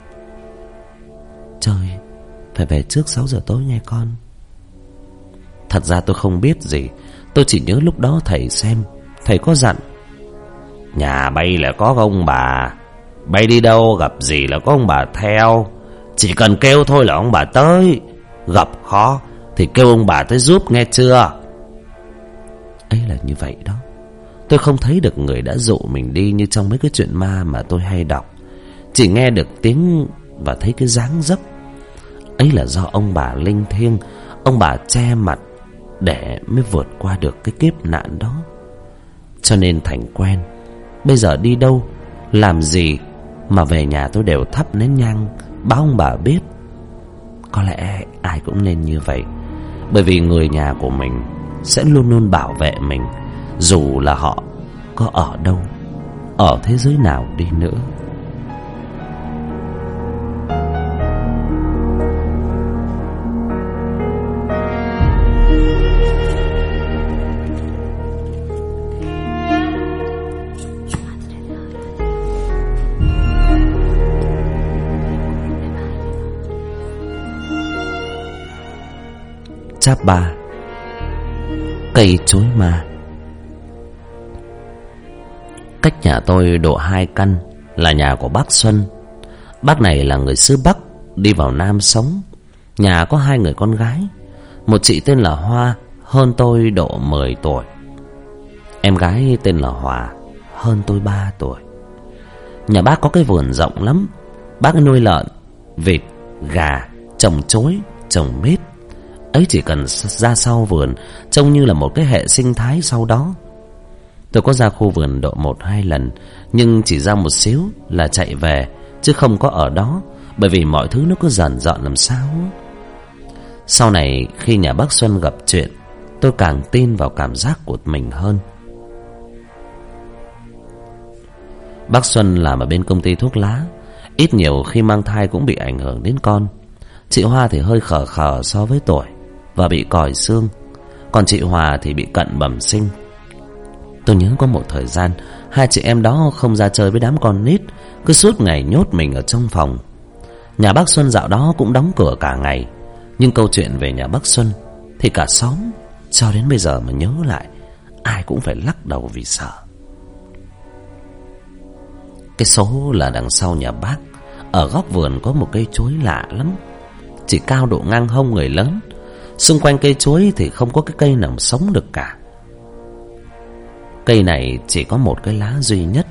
"Trời, phải về trước sáu giờ tối nghe con." Thật ra tôi không biết gì, Tôi chỉ nhớ lúc đó thầy xem, thầy có dặn: nhà bay là có ông bà, bay đi đâu gặp gì là có ông bà theo, chỉ cần kêu thôi là ông bà tới, gặp khó thì kêu ông bà tới giúp, nghe chưa? Ấy là như vậy đó. Tôi không thấy được người đã dụ mình đi như trong mấy cái chuyện ma mà tôi hay đọc, chỉ nghe được tiếng và thấy cái dáng dấp. Ấy là do ông bà linh thiêng, ông bà che mặt để mới vượt qua được cái kiếp nạn đó. Cho nên thành quen. Bây giờ đi đâu, làm gì mà về nhà tôi đều thắp nén nhang báo ông bà biết. Có lẽ ai cũng nên như vậy, bởi vì người nhà của mình sẽ luôn luôn bảo vệ mình, dù là họ có ở đâu, ở thế giới nào đi nữa. Chap ba. Cây chuối ma. Cách nhà tôi độ hai căn là nhà của bác Xuân. Bác này là người xứ Bắc, đi vào Nam sống. Nhà có hai người con gái. Một chị tên là Hoa, hơn tôi độ mười tuổi. Em gái tên là Hòa, hơn tôi ba tuổi. Nhà bác có cái vườn rộng lắm. Bác nuôi lợn, vịt, gà, trồng chuối, trồng mít. Ấy chỉ cần ra sau vườn trông như là một cái hệ sinh thái sau đó. Tôi có ra khu vườn độ một hai lần, nhưng chỉ ra một xíu là chạy về, chứ không có ở đó, bởi vì mọi thứ nó cứ dần dọn làm sao. Sau này khi nhà bác Xuân gặp chuyện, tôi càng tin vào cảm giác của mình hơn. Bác Xuân làm ở bên công ty thuốc lá, ít nhiều khi mang thai cũng bị ảnh hưởng đến con. Chị Hoa thì hơi khờ khờ so với tuổi và bị còi xương, còn chị Hòa thì bị cận bẩm sinh. Tôi nhớ có một thời gian hai chị em đó không ra chơi với đám con nít, cứ suốt ngày nhốt mình ở trong phòng. Nhà bác Xuân dạo đó cũng đóng cửa cả ngày, nhưng câu chuyện về nhà bác Xuân thì cả xóm cho đến bây giờ mà nhớ lại, ai cũng phải lắc đầu vì sợ. Cái số là đằng sau nhà bác, ở góc vườn có một cây chuối lạ lắm, chỉ cao độ ngang hông người lớn. Xung quanh cây chuối thì không có cái cây nào sống được cả. Cây này chỉ có một cái lá duy nhất.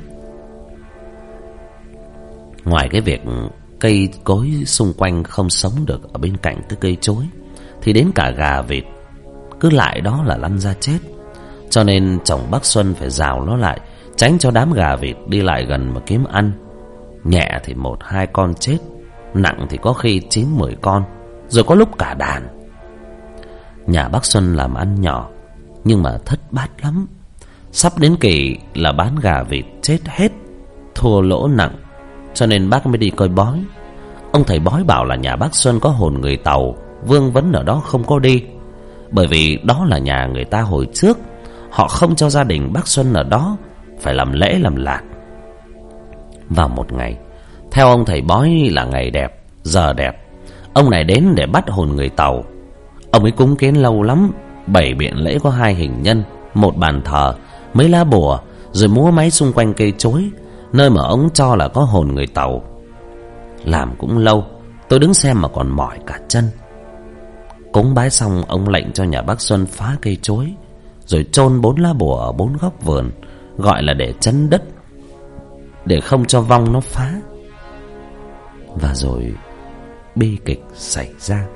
Ngoài cái việc cây cối xung quanh không sống được ở bên cạnh cái cây chuối, thì đến cả gà vịt cứ lại đó là lăn ra chết. Cho nên chồng bác Xuân phải rào nó lại, tránh cho đám gà vịt đi lại gần mà kiếm ăn. Nhẹ thì một hai con chết, nặng thì có khi chín mười con, rồi có lúc cả đàn. Nhà bác Xuân làm ăn nhỏ, nhưng mà thất bát lắm. Sắp đến kỳ là bán gà vịt chết hết, thua lỗ nặng, cho nên bác mới đi coi bói. Ông thầy bói bảo là nhà bác Xuân có hồn người Tàu, vương vấn ở đó không có đi, bởi vì đó là nhà người ta hồi trước, họ không cho gia đình bác Xuân ở đó, phải làm lễ làm lạt. Vào một ngày, theo ông thầy bói là ngày đẹp, giờ đẹp, ông này đến để bắt hồn người Tàu. Ông ấy cúng kiến lâu lắm, bày biện lễ có hai hình nhân, một bàn thờ, mấy lá bùa, rồi múa máy xung quanh cây chuối, nơi mà ông cho là có hồn người Tàu. Làm cũng lâu, tôi đứng xem mà còn mỏi cả chân. Cúng bái xong, ông lệnh cho nhà bác Xuân phá cây chuối, rồi chôn bốn lá bùa ở bốn góc vườn, gọi là để chấn đất, để không cho vong nó phá. Và rồi bi kịch xảy ra.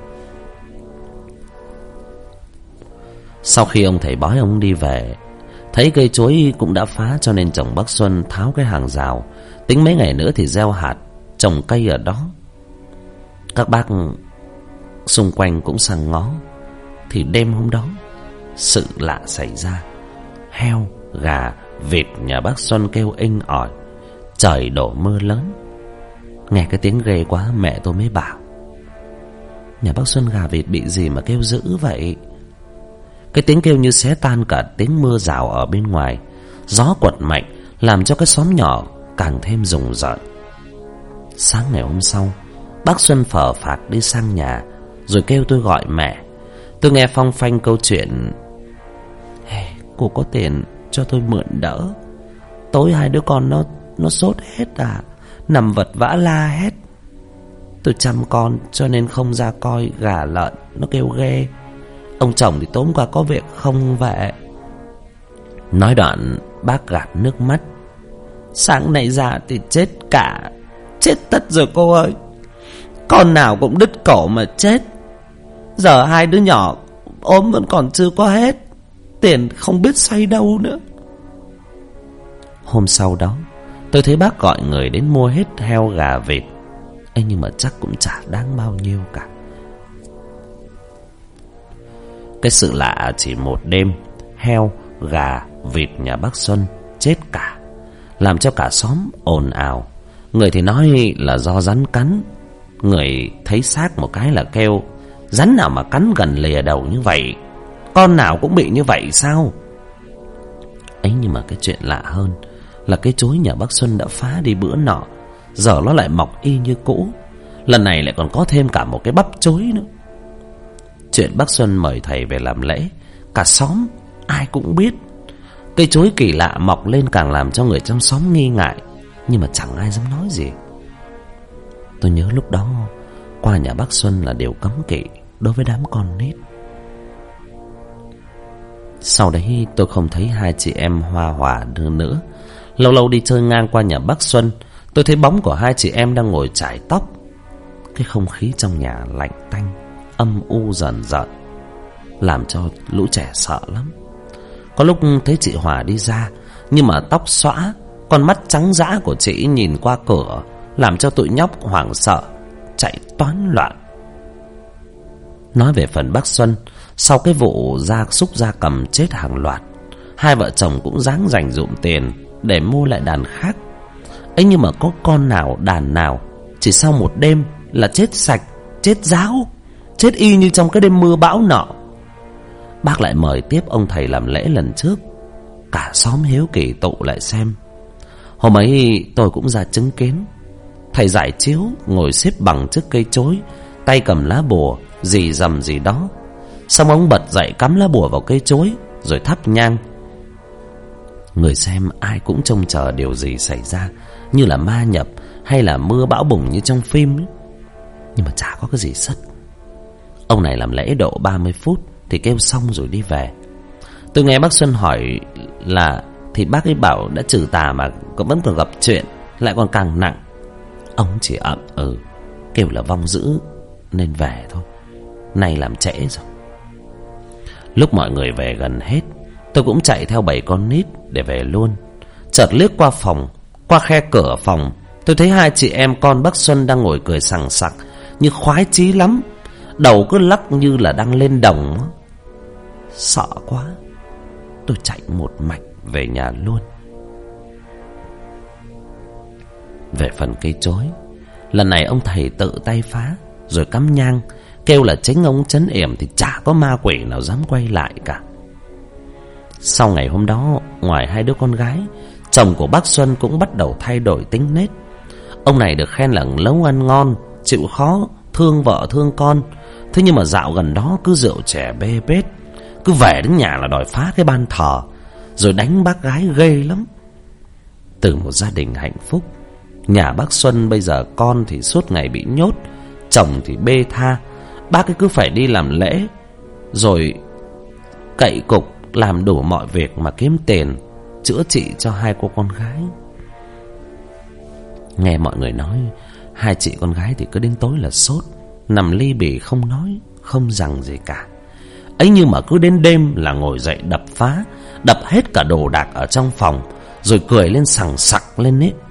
Sau khi ông thầy bói ông đi về, thấy cây chuối cũng đã phá, cho nên chồng bác Xuân tháo cái hàng rào, tính mấy ngày nữa thì gieo hạt, trồng cây ở đó. Các bác xung quanh cũng sang ngó, thì đêm hôm đó sự lạ xảy ra. Heo, gà, vịt nhà bác Xuân kêu inh ỏi, trời đổ mưa lớn. Nghe cái tiếng ghê quá, mẹ tôi mới bảo: nhà bác Xuân gà vịt bị gì mà kêu dữ vậy? Cái tiếng kêu như xé tan cả tiếng mưa rào ở bên ngoài. Gió quật mạnh làm cho cái xóm nhỏ càng thêm rùng rợn. Sáng ngày hôm sau, bác Xuân phờ phạc đi sang nhà, rồi kêu tôi gọi mẹ. Tôi nghe phong phanh câu chuyện. Hey, cô có tiền cho tôi mượn đỡ. Tối hai đứa con nó Nó sốt hết à, nằm vật vã la hết. Tôi chăm con cho nên không ra coi gà lợn, nó kêu ghê. Ông chồng thì tối qua có việc không về. Nói đoạn bác gạt nước mắt. Sáng nay ra thì chết cả, chết tất rồi cô ơi. Con nào cũng đứt cổ mà chết. Giờ hai đứa nhỏ ốm vẫn còn chưa có hết, tiền không biết xoay đâu nữa. Hôm sau đó tôi thấy bác gọi người đến mua hết heo gà vịt. Ê, nhưng mà chắc cũng chả đáng bao nhiêu cả. Cái sự lạ chỉ một đêm, heo, gà, vịt nhà bác Xuân chết cả, làm cho cả xóm ồn ào. Người thì nói là do rắn cắn, người thấy xác một cái là kêu rắn nào mà cắn gần lìa đầu như vậy, con nào cũng bị như vậy sao? Ấy, nhưng mà cái chuyện lạ hơn là cái chối nhà bác Xuân đã phá đi bữa nọ, giờ nó lại mọc y như cũ. Lần này lại còn có thêm cả một cái bắp chối nữa. Chuyện bác Xuân mời thầy về làm lễ, cả xóm ai cũng biết. Cây chối kỳ lạ mọc lên càng làm cho người trong xóm nghi ngại, nhưng mà chẳng ai dám nói gì. Tôi nhớ lúc đó qua nhà bác Xuân là điều cấm kỵ đối với đám con nít. Sau đấy tôi không thấy hai chị em Hoa Hòa nữa nữa. Lâu lâu đi chơi ngang qua nhà bác Xuân, tôi thấy bóng của hai chị em đang ngồi chải tóc. Cái không khí trong nhà lạnh tanh, âm u dần dần, làm cho lũ trẻ sợ lắm. Có lúc thấy chị Hòa đi ra, nhưng mà tóc xõa, con mắt trắng dã của chị nhìn qua cửa, làm cho tụi nhóc hoảng sợ, chạy toán loạn. Nói về phần bác Xuân, sau cái vụ gia súc gia cầm chết hàng loạt, hai vợ chồng cũng ráng dành dụm tiền để mua lại đàn khác. ấy, nhưng mà có con nào đàn nào chỉ sau một đêm là chết sạch, chết ráo, chết y như trong cái đêm mưa bão nọ. Bác lại mời tiếp ông thầy làm lễ lần trước, cả xóm hiếu kỳ tụ lại xem. Hôm ấy tôi cũng ra chứng kiến. Thầy giải chiếu ngồi xếp bằng trước cây chối, tay cầm lá bùa gì rầm gì đó. Xong ông bật dậy cắm lá bùa vào cây chối rồi thắp nhang. Người xem ai cũng trông chờ điều gì xảy ra, như là ma nhập hay là mưa bão bùng như trong phim ấy. Nhưng mà chả có cái gì sất. Ông này làm lễ độ ba mươi phút thì kêu xong rồi đi về. Tôi nghe bác Xuân hỏi là thì bác ấy bảo đã trừ tà mà vẫn còn gặp chuyện, lại còn càng nặng. Ông chỉ ậm ừ, kêu là vong dữ nên về thôi, nay làm trễ rồi. Lúc mọi người về gần hết, tôi cũng chạy theo bầy con nít để về luôn. Chợt liếc qua phòng, qua khe cửa phòng, tôi thấy hai chị em con bác Xuân đang ngồi cười sằng sặc, như khoái chí lắm, đầu cứ lắc như là đang lên đồng. Sợ quá, tôi chạy một mạch về nhà luôn. Về phần cây chối, lần này ông thầy tự tay phá rồi cắm nhang, kêu là chính ông trấn yểm thì chả có ma quỷ nào dám quay lại cả. Sau ngày hôm đó, ngoài hai đứa con gái, chồng của bác Xuân cũng bắt đầu thay đổi tính nết. Ông này được khen là nấu ăn ngon, chịu khó, thương vợ thương con. Thế nhưng mà dạo gần đó cứ rượu chè bê bết, cứ về đến nhà là đòi phá cái ban thờ, rồi đánh bác gái ghê lắm. Từ một gia đình hạnh phúc, nhà bác Xuân bây giờ con thì suốt ngày bị nhốt, chồng thì bê tha. Bác ấy cứ phải đi làm lễ, rồi cậy cục làm đủ mọi việc mà kiếm tiền chữa trị cho hai cô con gái. Nghe mọi người nói, hai chị con gái thì cứ đến tối là sốt, nằm ly bì không nói, không rằng gì cả. Ấy, nhưng mà cứ đến đêm là ngồi dậy đập phá, đập hết cả đồ đạc ở trong phòng, rồi cười lên sằng sặc lên ấy.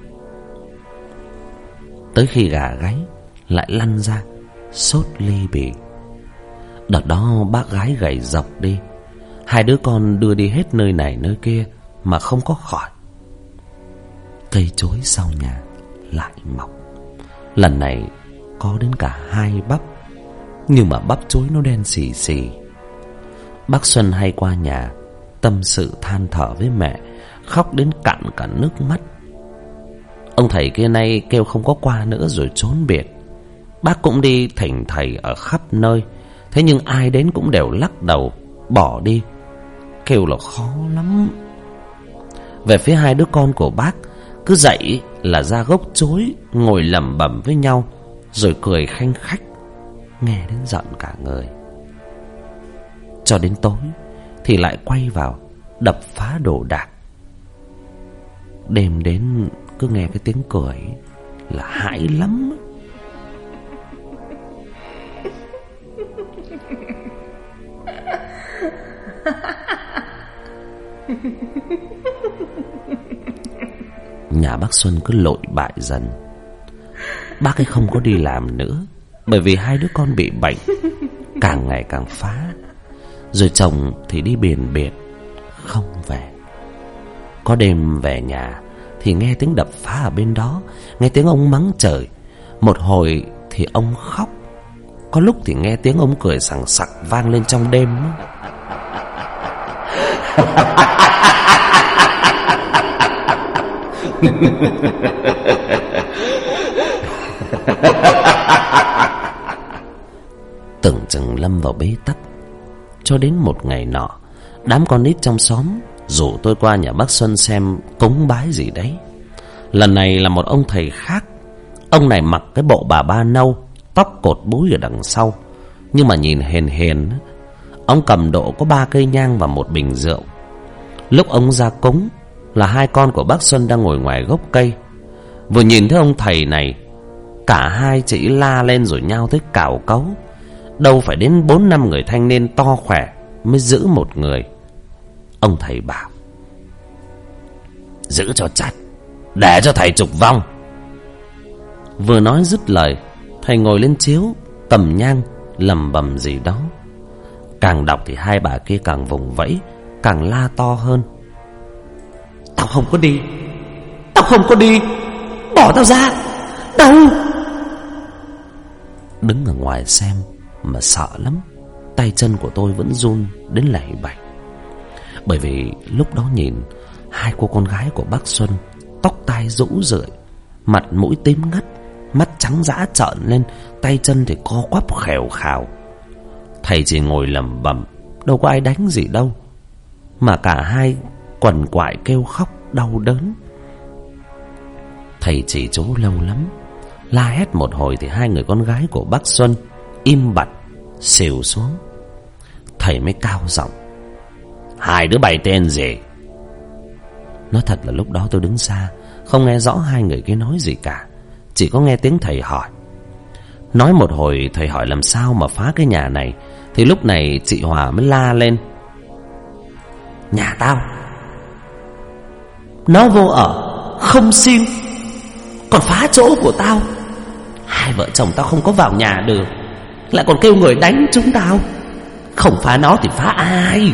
Tới khi gà gáy lại lăn ra, sốt ly bì. Đợt đó bác gái gầy dọc đi, hai đứa con đưa đi hết nơi này nơi kia mà không có khỏi. Cây chối sau nhà lại mọc, lần này có đến cả hai bắp, nhưng mà bắp chối nó đen xì xì. Bác Xuân hay qua nhà tâm sự than thở với mẹ, khóc đến cạn cả nước mắt. Ông thầy kia nay kêu không có qua nữa rồi trốn biệt. Bác cũng đi thỉnh thầy ở khắp nơi, thế nhưng ai đến cũng đều lắc đầu bỏ đi, kêu là khó lắm. Về phía hai đứa con của bác, cứ dậy là ra gốc chuối, ngồi lẩm bẩm với nhau, rồi cười khanh khách, nghe đến giận cả người. Cho đến tối thì lại quay vào đập phá đồ đạc. Đêm đến cứ nghe cái tiếng cười là hãi lắm. Nhà bác Xuân cứ lội bại dần. Bác ấy không có đi làm nữa, bởi vì hai đứa con bị bệnh, càng ngày càng phá. Rồi chồng thì đi biển biệt, không về. Có đêm về nhà thì nghe tiếng đập phá ở bên đó, nghe tiếng ông mắng trời. Một hồi thì ông khóc, có lúc thì nghe tiếng ông cười sằng sặc vang lên trong đêm. Tưởng chừng lâm vào bế tắc. Cho đến một ngày nọ, đám con nít trong xóm rủ tôi qua nhà bác Xuân xem cúng bái gì đấy. Lần này là một ông thầy khác. Ông này mặc cái bộ bà ba nâu, tóc cột búi ở đằng sau, nhưng mà nhìn hền hền. Ông cầm độ có ba cây nhang và một bình rượu. Lúc ông ra cúng là hai con của bác Xuân đang ngồi ngoài gốc cây. Vừa nhìn thấy ông thầy này, cả hai chỉ la lên rồi nhao tới cào cấu. Đâu phải đến bốn năm người thanh niên to khỏe mới giữ một người. Ông thầy bảo: giữ cho chặt, để cho thầy trục vong. Vừa nói dứt lời, thầy ngồi lên chiếu, cầm nhang lẩm bẩm gì đó. Càng đọc thì hai bà kia càng vùng vẫy, càng la to hơn: tao không có đi, tao không có đi, bỏ tao ra, đâu. Đứng ở ngoài xem mà sợ lắm. Tay chân của tôi vẫn run đến lẩy bẩy. Bởi vì lúc đó nhìn hai cô con gái của bác Xuân, tóc tai rũ rượi, mặt mũi tím ngắt, mắt trắng dã trợn lên, tay chân thì co quắp khèo khào. Thầy chỉ ngồi lẩm bẩm, đâu có ai đánh gì đâu, mà cả hai quằn quại kêu khóc đau đớn. Thầy chỉ chỗ lâu lắm, la hét một hồi thì hai người con gái của bác Xuân im bặt xỉu xuống. Thầy mới cao giọng: hai đứa bay tên gì? Nói thật là lúc đó tôi đứng xa, không nghe rõ hai người kia nói gì cả, chỉ có nghe tiếng thầy hỏi. Nói một hồi thầy hỏi làm sao mà phá cái nhà này, thì lúc này chị Hòa mới la lên: nhà tao nó vô ở, không xin, còn phá chỗ của tao. Hai vợ chồng tao không có vào nhà được, lại còn kêu người đánh chúng tao. Không phá nó thì phá ai?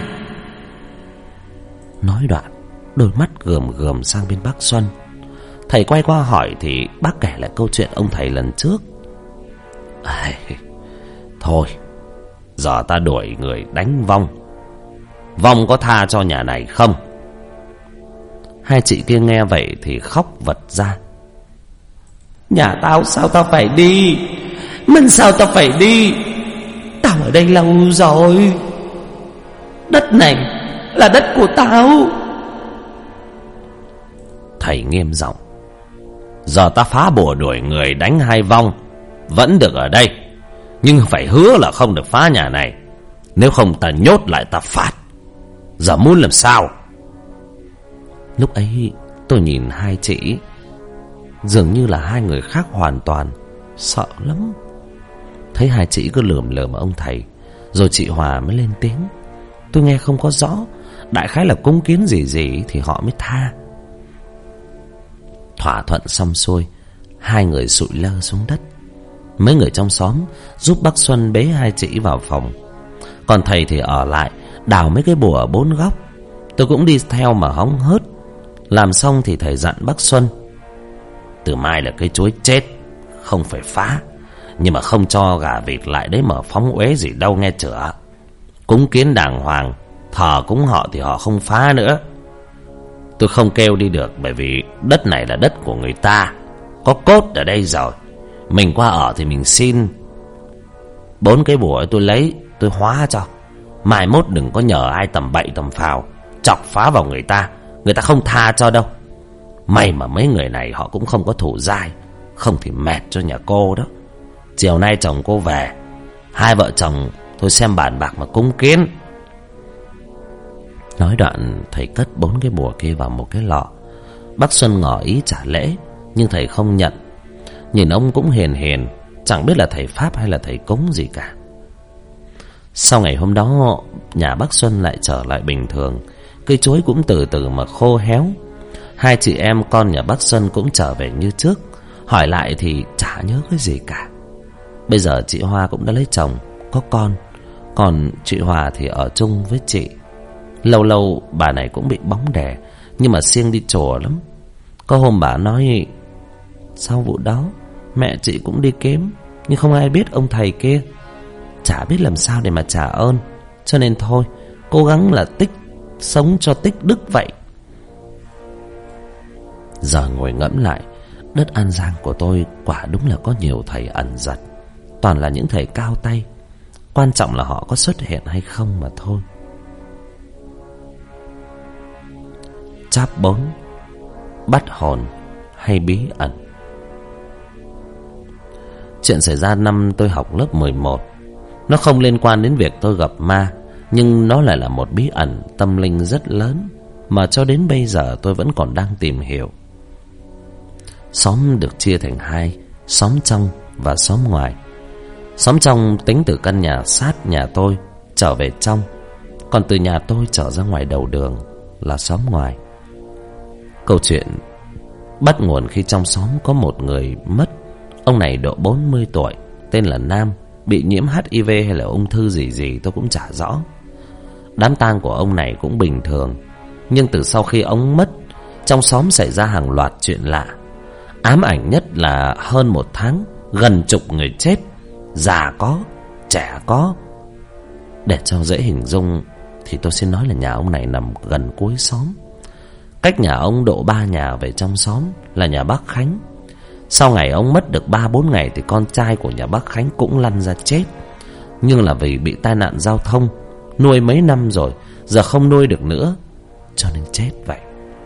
Nói đoạn, đôi mắt gườm gườm sang bên bác Xuân. Thầy quay qua hỏi thì bác kể lại câu chuyện ông thầy lần trước. À, thôi, giờ ta đuổi người đánh vong. Vong có tha cho nhà này không? Hai chị kia nghe vậy thì khóc vật ra: nhà tao sao tao phải đi? Mình sao tao phải đi? Tao ở đây lâu rồi, đất này là đất của tao. Thầy nghiêm giọng: giờ ta phá bùa đuổi người đánh hai vong vẫn được ở đây, nhưng phải hứa là không được phá nhà này, nếu không ta nhốt lại ta phạt. Giờ muốn làm sao? Lúc ấy tôi nhìn hai chị, dường như là hai người khác hoàn toàn, sợ lắm. Thấy hai chị cứ lườm lườm ông thầy, rồi chị Hòa mới lên tiếng. Tôi nghe không có rõ, đại khái là cúng kiến gì gì thì họ mới tha. Thỏa thuận xong xuôi, hai người sụi lơ xuống đất. Mấy người trong xóm giúp bác Xuân bế hai chị vào phòng, còn thầy thì ở lại đào mấy cái bùa ở bốn góc. Tôi cũng đi theo mà hóng hớt. Làm xong thì thầy dặn bác Xuân: từ mai là cây chuối chết, không phải phá, nhưng mà không cho gà vịt lại đấy mở phóng uế gì đâu nghe chửa. Cúng kiến đàng hoàng, thờ cúng họ thì họ không phá nữa. Tôi không kêu đi được, bởi vì đất này là đất của người ta, có cốt ở đây rồi. Mình qua ở thì mình xin. Bốn cái bùa tôi lấy, tôi hóa cho, Mai mốt đừng có nhờ ai tầm bậy tầm phào chọc phá vào người ta, người ta không tha cho đâu. May mà mấy người này họ cũng không có thủ dai, không thì mệt cho nhà cô đó. Chiều nay chồng cô về, hai vợ chồng tôi xem bàn bạc mà cúng kiến. Nói đoạn thầy cất bốn cái bùa kia vào một cái lọ. Bác Xuân ngỏ ý trả lễ, nhưng thầy không nhận. Nhìn ông cũng hiền hiền, chẳng biết là thầy pháp hay là thầy cúng gì cả. Sau ngày hôm đó, nhà bác Xuân lại trở lại bình thường. Cây chuối cũng từ từ mà khô héo. Hai chị em con nhà bác Xuân cũng trở về như trước. Hỏi lại thì chả nhớ cái gì cả. Bây giờ chị Hoa cũng đã lấy chồng, có con. Còn chị Hòa thì ở chung với chị. Lâu lâu bà này cũng bị bóng đè, nhưng mà siêng đi chùa lắm. Có hôm bà nói, sau vụ đó mẹ chị cũng đi kiếm, nhưng không ai biết ông thầy kia. Chả biết làm sao để mà trả ơn, cho nên thôi, cố gắng là tích, sống cho tích đức vậy. Giờ ngồi ngẫm lại, đất An Giang của tôi quả đúng là có nhiều thầy ẩn giật. Toàn là những thầy cao tay, quan trọng là họ có xuất hiện hay không mà thôi. Chap bốn, bắt hồn hay bí ẩn. Chuyện xảy ra năm tôi học lớp mười một. Nó không liên quan đến việc tôi gặp ma, nhưng nó lại là một bí ẩn tâm linh rất lớn mà cho đến bây giờ tôi vẫn còn đang tìm hiểu. Xóm được chia thành hai, xóm trong và xóm ngoài. Xóm trong tính từ căn nhà sát nhà tôi trở về trong, còn từ nhà tôi trở ra ngoài đầu đường là xóm ngoài. Câu chuyện bắt nguồn khi trong xóm có một người mất. Ông này độ bốn mươi tuổi, tên là Nam, bị nhiễm H I V hay là ung thư gì gì tôi cũng chả rõ. Đám tang của ông này cũng bình thường, nhưng từ sau khi ông mất, trong xóm xảy ra hàng loạt chuyện lạ. Ám ảnh nhất là hơn một tháng, gần chục người chết, già có, trẻ có. Để cho dễ hình dung thì tôi xin nói là nhà ông này nằm gần cuối xóm. Cách nhà ông độ ba nhà về trong xóm là nhà bác Khánh. Sau ngày ông mất được ba bốn ngày thì con trai của nhà bác Khánh cũng lăn ra chết. Nhưng là vì bị tai nạn giao thông, nuôi mấy năm rồi, giờ không nuôi được nữa, cho nên chết vậy.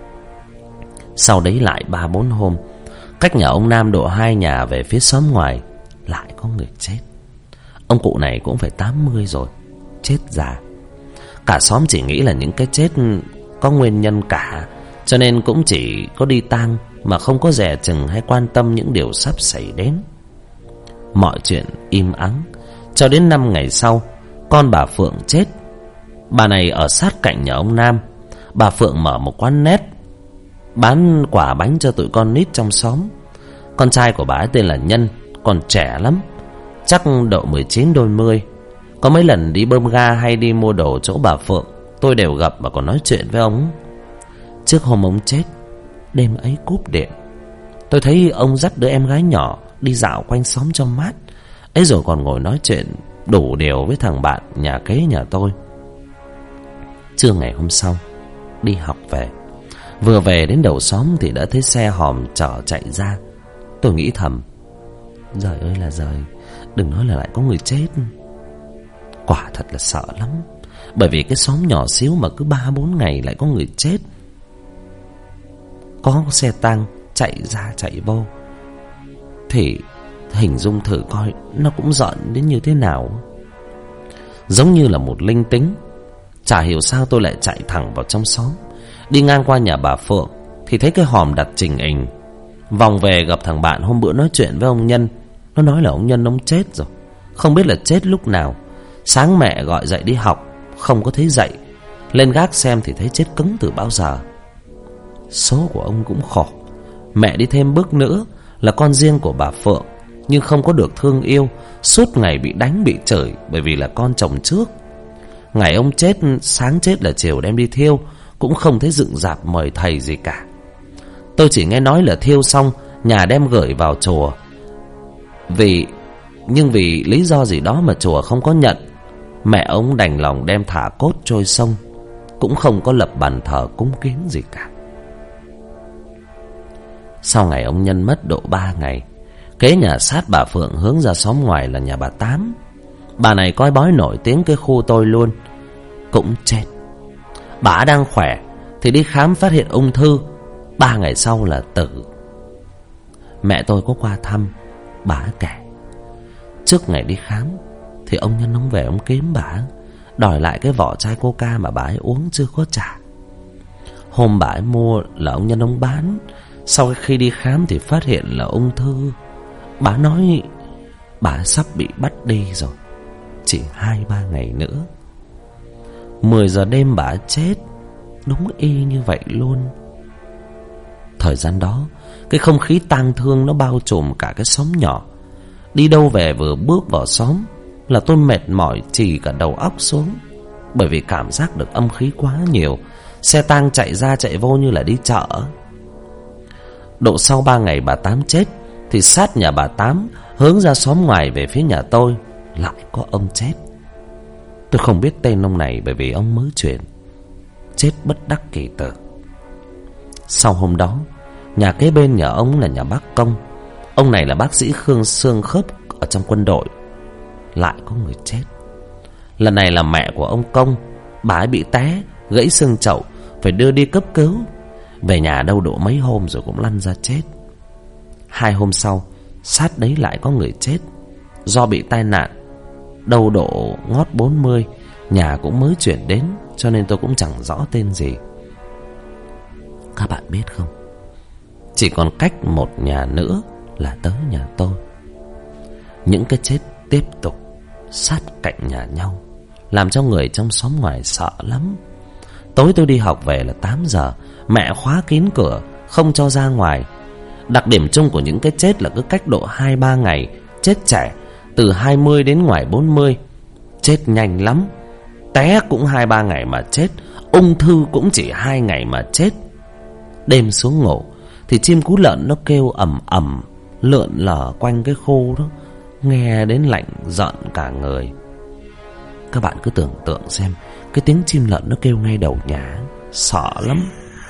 Sau đấy lại ba bốn hôm, cách nhà ông Nam độ hai nhà về phía xóm ngoài lại có người chết. Ông cụ này cũng phải tám mươi rồi, chết già. Cả xóm chỉ nghĩ là những cái chết có nguyên nhân cả, cho nên cũng chỉ có đi tang mà không có dè chừng hay quan tâm những điều sắp xảy đến. Mọi chuyện im ắng cho đến năm ngày sau, con bà Phượng chết. Bà này ở sát cạnh nhà ông Nam. Bà Phượng mở một quán nét, bán quả bánh cho tụi con nít trong xóm. Con trai của bà ấy tên là Nhân, còn trẻ lắm, chắc độ mười chín đôi mươi. Có mấy lần đi bơm ga hay đi mua đồ chỗ bà Phượng, tôi đều gặp và còn nói chuyện với ông. Trước hôm ông chết, đêm ấy cúp điện, tôi thấy ông dắt đứa em gái nhỏ đi dạo quanh xóm cho mát. Ấy rồi còn ngồi nói chuyện đủ điều với thằng bạn nhà kế nhà tôi. Trưa ngày hôm sau, đi học về, vừa về đến đầu xóm thì đã thấy xe hòm chở chạy ra. Tôi nghĩ thầm, giời ơi là giời, đừng nói là lại có người chết. Quả thật là sợ lắm, bởi vì cái xóm nhỏ xíu mà cứ ba bốn ngày lại có người chết. Có xe tang chạy ra chạy vô thì hình dung thử coi nó cũng giận đến như thế nào. Giống như là một linh tính. Chả hiểu sao tôi lại chạy thẳng vào trong xóm. Đi ngang qua nhà bà Phượng thì thấy cái hòm đặt trình hình. Vòng về gặp thằng bạn hôm bữa nói chuyện với ông Nhân. Nó nói là ông Nhân ông chết rồi, không biết là chết lúc nào. Sáng mẹ gọi dậy đi học, không có thấy dậy. Lên gác xem thì thấy chết cứng từ bao giờ. Số của ông cũng khổ. Mẹ đi thêm bước nữa là con riêng của bà Phượng, nhưng không có được thương yêu, suốt ngày bị đánh bị chửi bởi vì là con chồng trước. Ngày ông chết, sáng chết là chiều đem đi thiêu, cũng không thấy dựng rạp mời thầy gì cả. Tôi chỉ nghe nói là thiêu xong nhà đem gửi vào chùa, vì nhưng vì lý do gì đó mà chùa không có nhận. Mẹ ông đành lòng đem thả cốt trôi sông, cũng không có lập bàn thờ cúng kiến gì cả. Sau ngày ông Nhân mất độ ba ngày, kế nhà sát bà Phượng hướng ra xóm ngoài là nhà bà Tám. Bà này coi bói nổi tiếng cái khu tôi luôn. cũng chết. Bà đang khỏe thì đi khám phát hiện ung thư, ba ngày sau là tử. Mẹ tôi có qua thăm, bà kể trước ngày đi khám thì ông Nhân ông về ông kiếm bà, đòi lại cái vỏ chai coca mà bà ấy uống chưa có trả. Hôm bà ấy mua là ông Nhân ông bán. Sau khi đi khám thì phát hiện là ung thư. Bà nói bà sắp bị bắt đi rồi, chỉ hai ba ngày nữa. Mười giờ đêm bà chết, đúng y như vậy luôn. Thời gian đó cái không khí tang thương nó bao trùm cả cái xóm nhỏ. Đi đâu về vừa bước vào xóm là tôi mệt mỏi chỉ cả đầu óc xuống, bởi vì cảm giác được âm khí quá nhiều. Xe tang chạy ra chạy vô như là đi chợ. Độ sau ba ngày bà Tám chết thì sát nhà bà Tám hướng ra xóm ngoài về phía nhà tôi lại có ông chết. Tôi không biết tên ông này bởi vì ông mới chuyển, chết bất đắc kỳ tử. Sau hôm đó, nhà kế bên nhà ông là nhà bác Công. Ông này là bác sĩ khương xương khớp ở trong quân đội, lại có người chết. Lần này là mẹ của ông Công. Bà ấy bị té, gãy xương chậu, phải đưa đi cấp cứu. Về nhà đâu độ mấy hôm rồi cũng lăn ra chết. Hai hôm sau, sát đấy lại có người chết do bị tai nạn. Đâu độ ngót bốn mươi, nhà cũng mới chuyển đến, cho nên tôi cũng chẳng rõ tên gì. Các bạn biết không, chỉ còn cách một nhà nữa là tới nhà tôi. Những cái chết tiếp tục sát cạnh nhà nhau, làm cho người trong xóm ngoài sợ lắm. Tối tôi đi học về là tám giờ, mẹ khóa kín cửa, không cho ra ngoài. Đặc điểm chung của những cái chết là cứ cách độ hai ba ngày. Chết trẻ, từ hai mươi đến ngoài bốn mươi. Chết nhanh lắm. Té cũng hai ba ngày mà chết. Ung thư cũng chỉ hai ngày mà chết. Đêm xuống ngủ thì chim cú lợn nó kêu ầm ầm, lượn lờ quanh cái khu đó, nghe đến lạnh giận cả người. Các bạn cứ tưởng tượng xem, cái tiếng chim lợn nó kêu ngay đầu nhà, sợ lắm.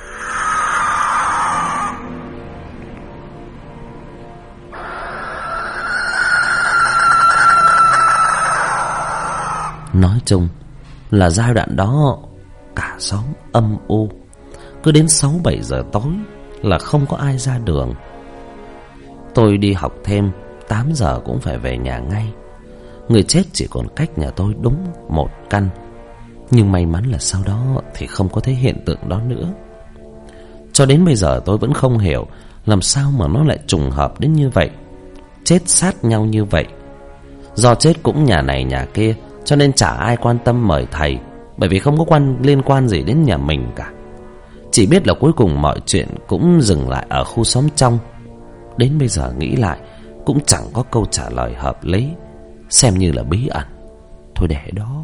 Nói chung là giai đoạn đó cả xóm âm u. Cứ đến sáu bảy giờ tối là không có ai ra đường. Tôi đi học thêm, tám giờ cũng phải về nhà ngay. Người chết chỉ còn cách nhà tôi đúng một căn. Nhưng may mắn là sau đó thì không có thấy hiện tượng đó nữa. Cho đến bây giờ tôi vẫn không hiểu làm sao mà nó lại trùng hợp đến như vậy, chết sát nhau như vậy. Do chết cũng nhà này nhà kia, cho nên chả ai quan tâm mời thầy, bởi vì không có quan liên quan gì đến nhà mình cả. Chỉ biết là cuối cùng mọi chuyện cũng dừng lại ở khu xóm trong. Đến bây giờ nghĩ lại cũng chẳng có câu trả lời hợp lý, xem như là bí ẩn. Thôi để đó.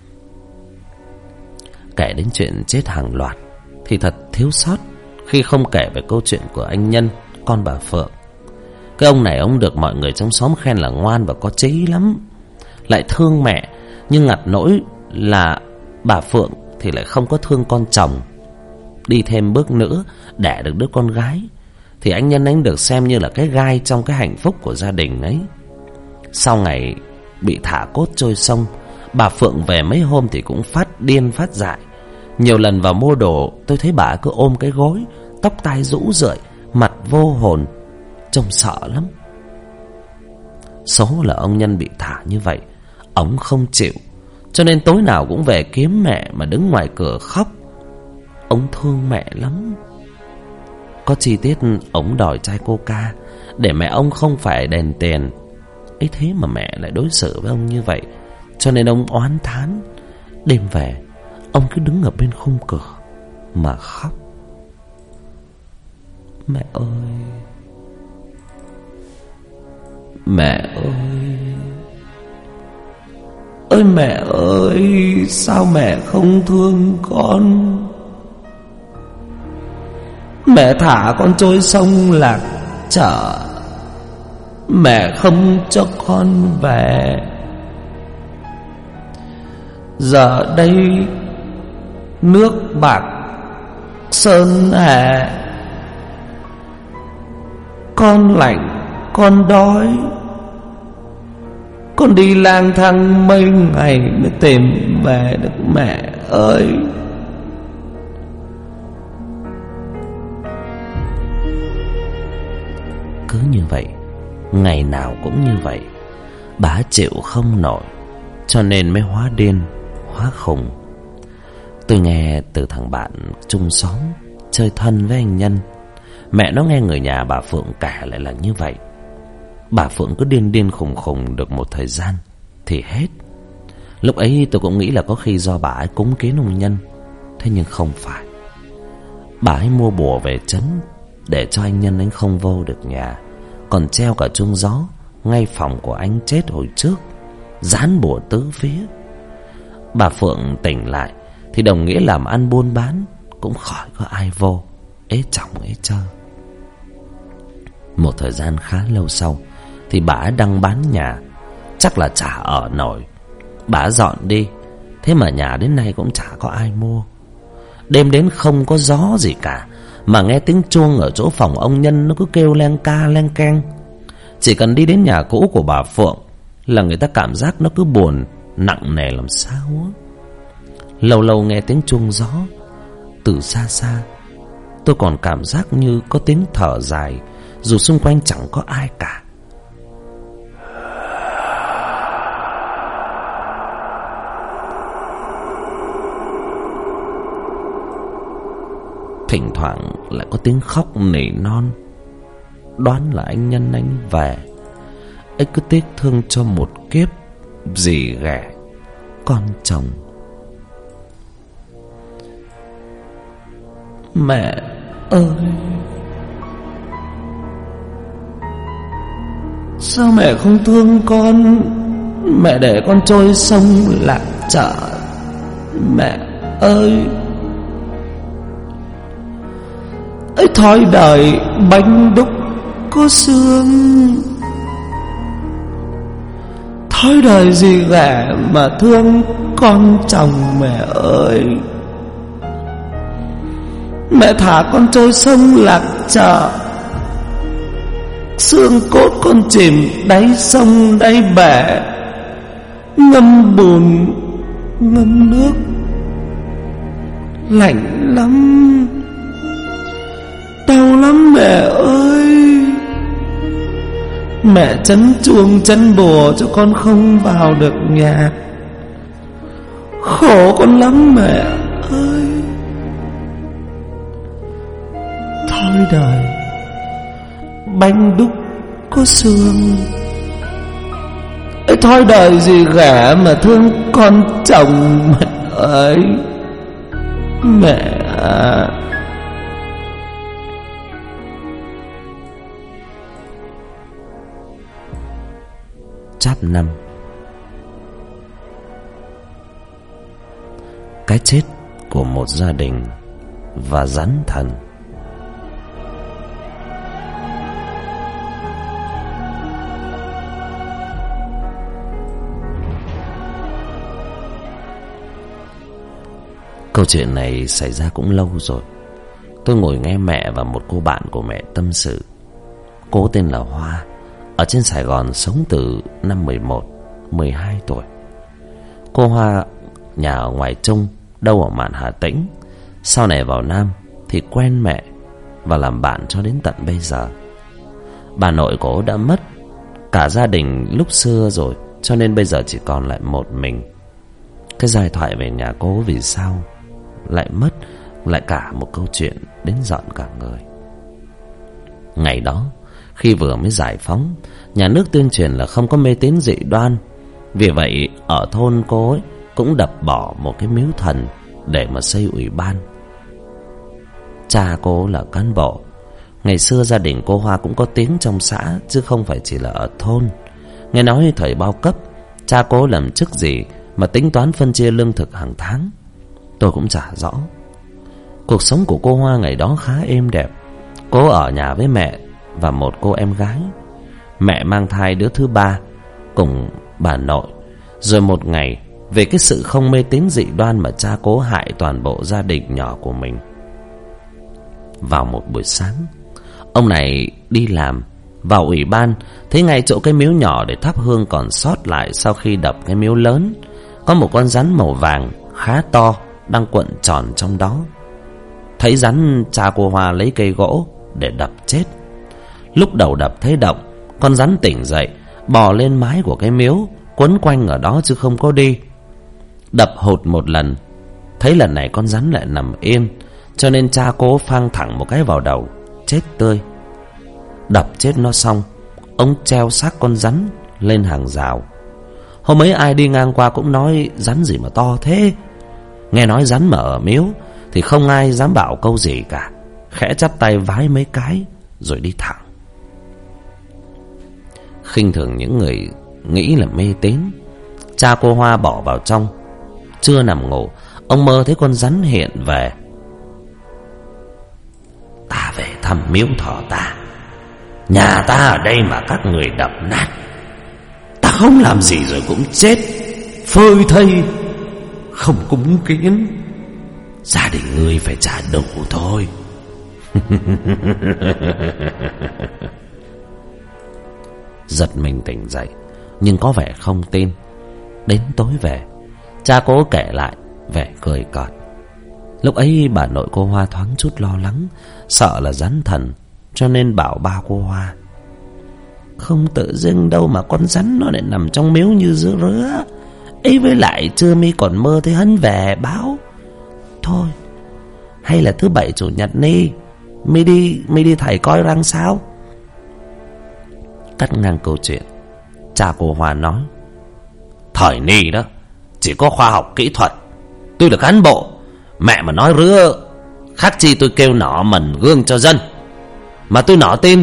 Kể đến chuyện chết hàng loạt thì thật thiếu sót khi không kể về câu chuyện của anh Nhân, con bà Phượng. Cái ông này ông được mọi người trong xóm khen là ngoan và có chí lắm, lại thương mẹ. Nhưng ngặt nỗi là bà Phượng thì lại không có thương con chồng. Đi thêm bước nữa, đẻ được đứa con gái, thì anh Nhân anh được xem như là cái gai trong cái hạnh phúc của gia đình ấy. Sau ngày bị thả cốt trôi sông, bà Phượng về mấy hôm thì cũng phát điên phát dại. Nhiều lần vào mua đồ, tôi thấy bà cứ ôm cái gối, tóc tai rũ rượi, mặt vô hồn, trông sợ lắm. Số là ông Nhân bị thả như vậy, ông không chịu, cho nên tối nào cũng về kiếm mẹ mà đứng ngoài cửa khóc. Ông thương mẹ lắm. Có chi tiết ông đòi chai coca để mẹ ông không phải đền tiền. Ấy thế mà mẹ lại đối xử với ông như vậy, cho nên ông oán thán. Đêm về ông cứ đứng ở bên khung cửa mà khóc. Mẹ ơi, mẹ ơi, ơi mẹ ơi, sao mẹ không thương con? Mẹ thả con trôi sông Lạc Chợ, mẹ không cho con về. Giờ đây nước bạc sơn hà, con lạnh, con đói, con đi lang thang mấy ngày mới tìm về được mẹ ơi. Cứ như vậy, ngày nào cũng như vậy, bà chịu không nổi, cho nên mới hóa điên, hóa khùng. Tôi nghe từ thằng bạn chung xóm chơi thân với anh Nhân, mẹ nó nghe người nhà bà Phượng kể lại là như vậy. Bà Phượng cứ điên điên khùng khùng được một thời gian thì hết. Lúc ấy tôi cũng nghĩ là có khi do bà ấy cúng kiến ông Nhân, thế nhưng không phải. Bà ấy mua bùa về trấn để cho anh Nhân anh không vô được nhà, còn treo cả chuông gió ngay phòng của anh chết hồi trước, dán bùa tứ phía. Bà Phượng tỉnh lại thì đồng nghĩa làm ăn buôn bán cũng khỏi có ai vô, ế chồng ế chơ. Một thời gian khá lâu sau thì bà đang bán nhà, chắc là chả ở nổi. Bà dọn đi, thế mà nhà đến nay cũng chả có ai mua. Đêm đến không có gió gì cả, mà nghe tiếng chuông ở chỗ phòng ông Nhân nó cứ kêu len ca len keng. Chỉ cần đi đến nhà cũ của bà Phượng là người ta cảm giác nó cứ buồn, nặng nề làm sao á. Lâu lâu nghe tiếng chuông gió từ xa xa, tôi còn cảm giác như có tiếng thở dài, dù xung quanh chẳng có ai cả. Thỉnh thoảng lại có tiếng khóc nỉ non, đoán là anh Nhân anh về. Anh cứ tiếc thương cho một kiếp dì ghẻ con chồng. Mẹ ơi, sao mẹ không thương con? Mẹ để con trôi sông lạc chợ. Mẹ ơi, ấy thói đời bánh đúc có xương, thói đời gì ghẻ mà thương con chồng. Mẹ ơi, mẹ thả con trôi sông lạc chợ, xương cốt con chìm đáy sông đáy bể, ngâm bùn ngâm nước, lạnh lắm, đau lắm mẹ ơi. Mẹ chấn chuông chấn bùa cho con không vào được nhà, khổ con lắm mẹ ơi. Thôi đời bánh đúc có xương, ấy thôi đời gì ghẻ mà thương con chồng mẹ ơi. Mẹ à. Chap năm. Cái chết của một gia đình và rắn thần. Câu chuyện này xảy ra cũng lâu rồi. Tôi ngồi nghe mẹ và một cô bạn của mẹ tâm sự. Cô tên là Hoa, ở trên Sài Gòn, sống từ năm mười một, mười hai tuổi. Cô Hoa nhà ở ngoài Trung, đâu ở mạn Hà Tĩnh. Sau này vào Nam thì quen mẹ và làm bạn cho đến tận bây giờ. Bà nội của cô đã mất cả gia đình lúc xưa rồi, cho nên bây giờ chỉ còn lại một mình. Cái giai thoại về nhà cô vì sao lại mất lại cả một câu chuyện đến giận cả người. Ngày đó, khi vừa mới giải phóng, nhà nước tuyên truyền là không có mê tín dị đoan. Vì vậy ở thôn cô ấy cũng đập bỏ một cái miếu thần để mà xây ủy ban. Cha cô là cán bộ. Ngày xưa gia đình cô Hoa cũng có tiếng trong xã, chứ không phải chỉ là ở thôn. Nghe nói thời bao cấp, cha cô làm chức gì mà tính toán phân chia lương thực hàng tháng, tôi cũng chả rõ. Cuộc sống của cô Hoa ngày đó khá êm đẹp. Cô ở nhà với mẹ và một cô em gái. Mẹ mang thai đứa thứ ba cùng bà nội. Rồi một ngày, về cái sự không mê tín dị đoan mà cha cố hại toàn bộ gia đình nhỏ của mình. Vào một buổi sáng, ông này đi làm, Vào ủy ban, thấy ngay chỗ cái miếu nhỏ để thắp hương còn sót lại sau khi đập cái miếu lớn, có một con rắn màu vàng khá to đang quận tròn trong đó. Thấy rắn, cha cô Hoa lấy cây gỗ để đập chết. Lúc đầu đập thấy động, con rắn tỉnh dậy, bò lên mái của cái miếu, quấn quanh ở đó chứ không có đi. Đập hụt một lần, thấy lần này con rắn lại nằm yên, cho nên cha cố phang thẳng một cái vào đầu, chết tươi. Đập chết nó xong, ông treo xác con rắn lên hàng rào. Hôm ấy ai đi ngang qua cũng nói rắn gì mà to thế. Nghe nói rắn mà ở miếu thì không ai dám bảo câu gì cả, khẽ chắp tay vái mấy cái rồi đi thẳng. Khinh thường những người nghĩ là mê tín, cha cô Hoa bỏ vào trong. Chưa nằm ngủ, ông mơ thấy con rắn hiện về. Ta về thăm miếu thờ ta, nhà ta ở đây mà các người đập nát, ta không làm gì rồi cũng chết, phơi thây, không cúng kiến. Gia đình ngươi phải trả đủ thôi. Giật mình tỉnh dậy, nhưng có vẻ không tin. Đến tối về, cha cố kể lại vẻ cười cợt. Lúc ấy bà nội cô Hoa thoáng chút lo lắng, sợ là rắn thần, cho nên bảo ba cô Hoa: không tự dưng đâu mà con rắn nó lại nằm trong miếu như giữa rứa ấy, với lại trưa mi còn mơ thấy hắn về báo. Thôi, hay là thứ bảy chủ nhật ni mi đi mi đi thầy coi răng sao. Cắt ngang câu chuyện, cha cô Hoa nói: thời ni đó chỉ có khoa học kỹ thuật, tôi là cán bộ, mẹ mà nói rứa khác chi tôi kêu nỏ mần gương cho dân, mà tôi nỏ tin.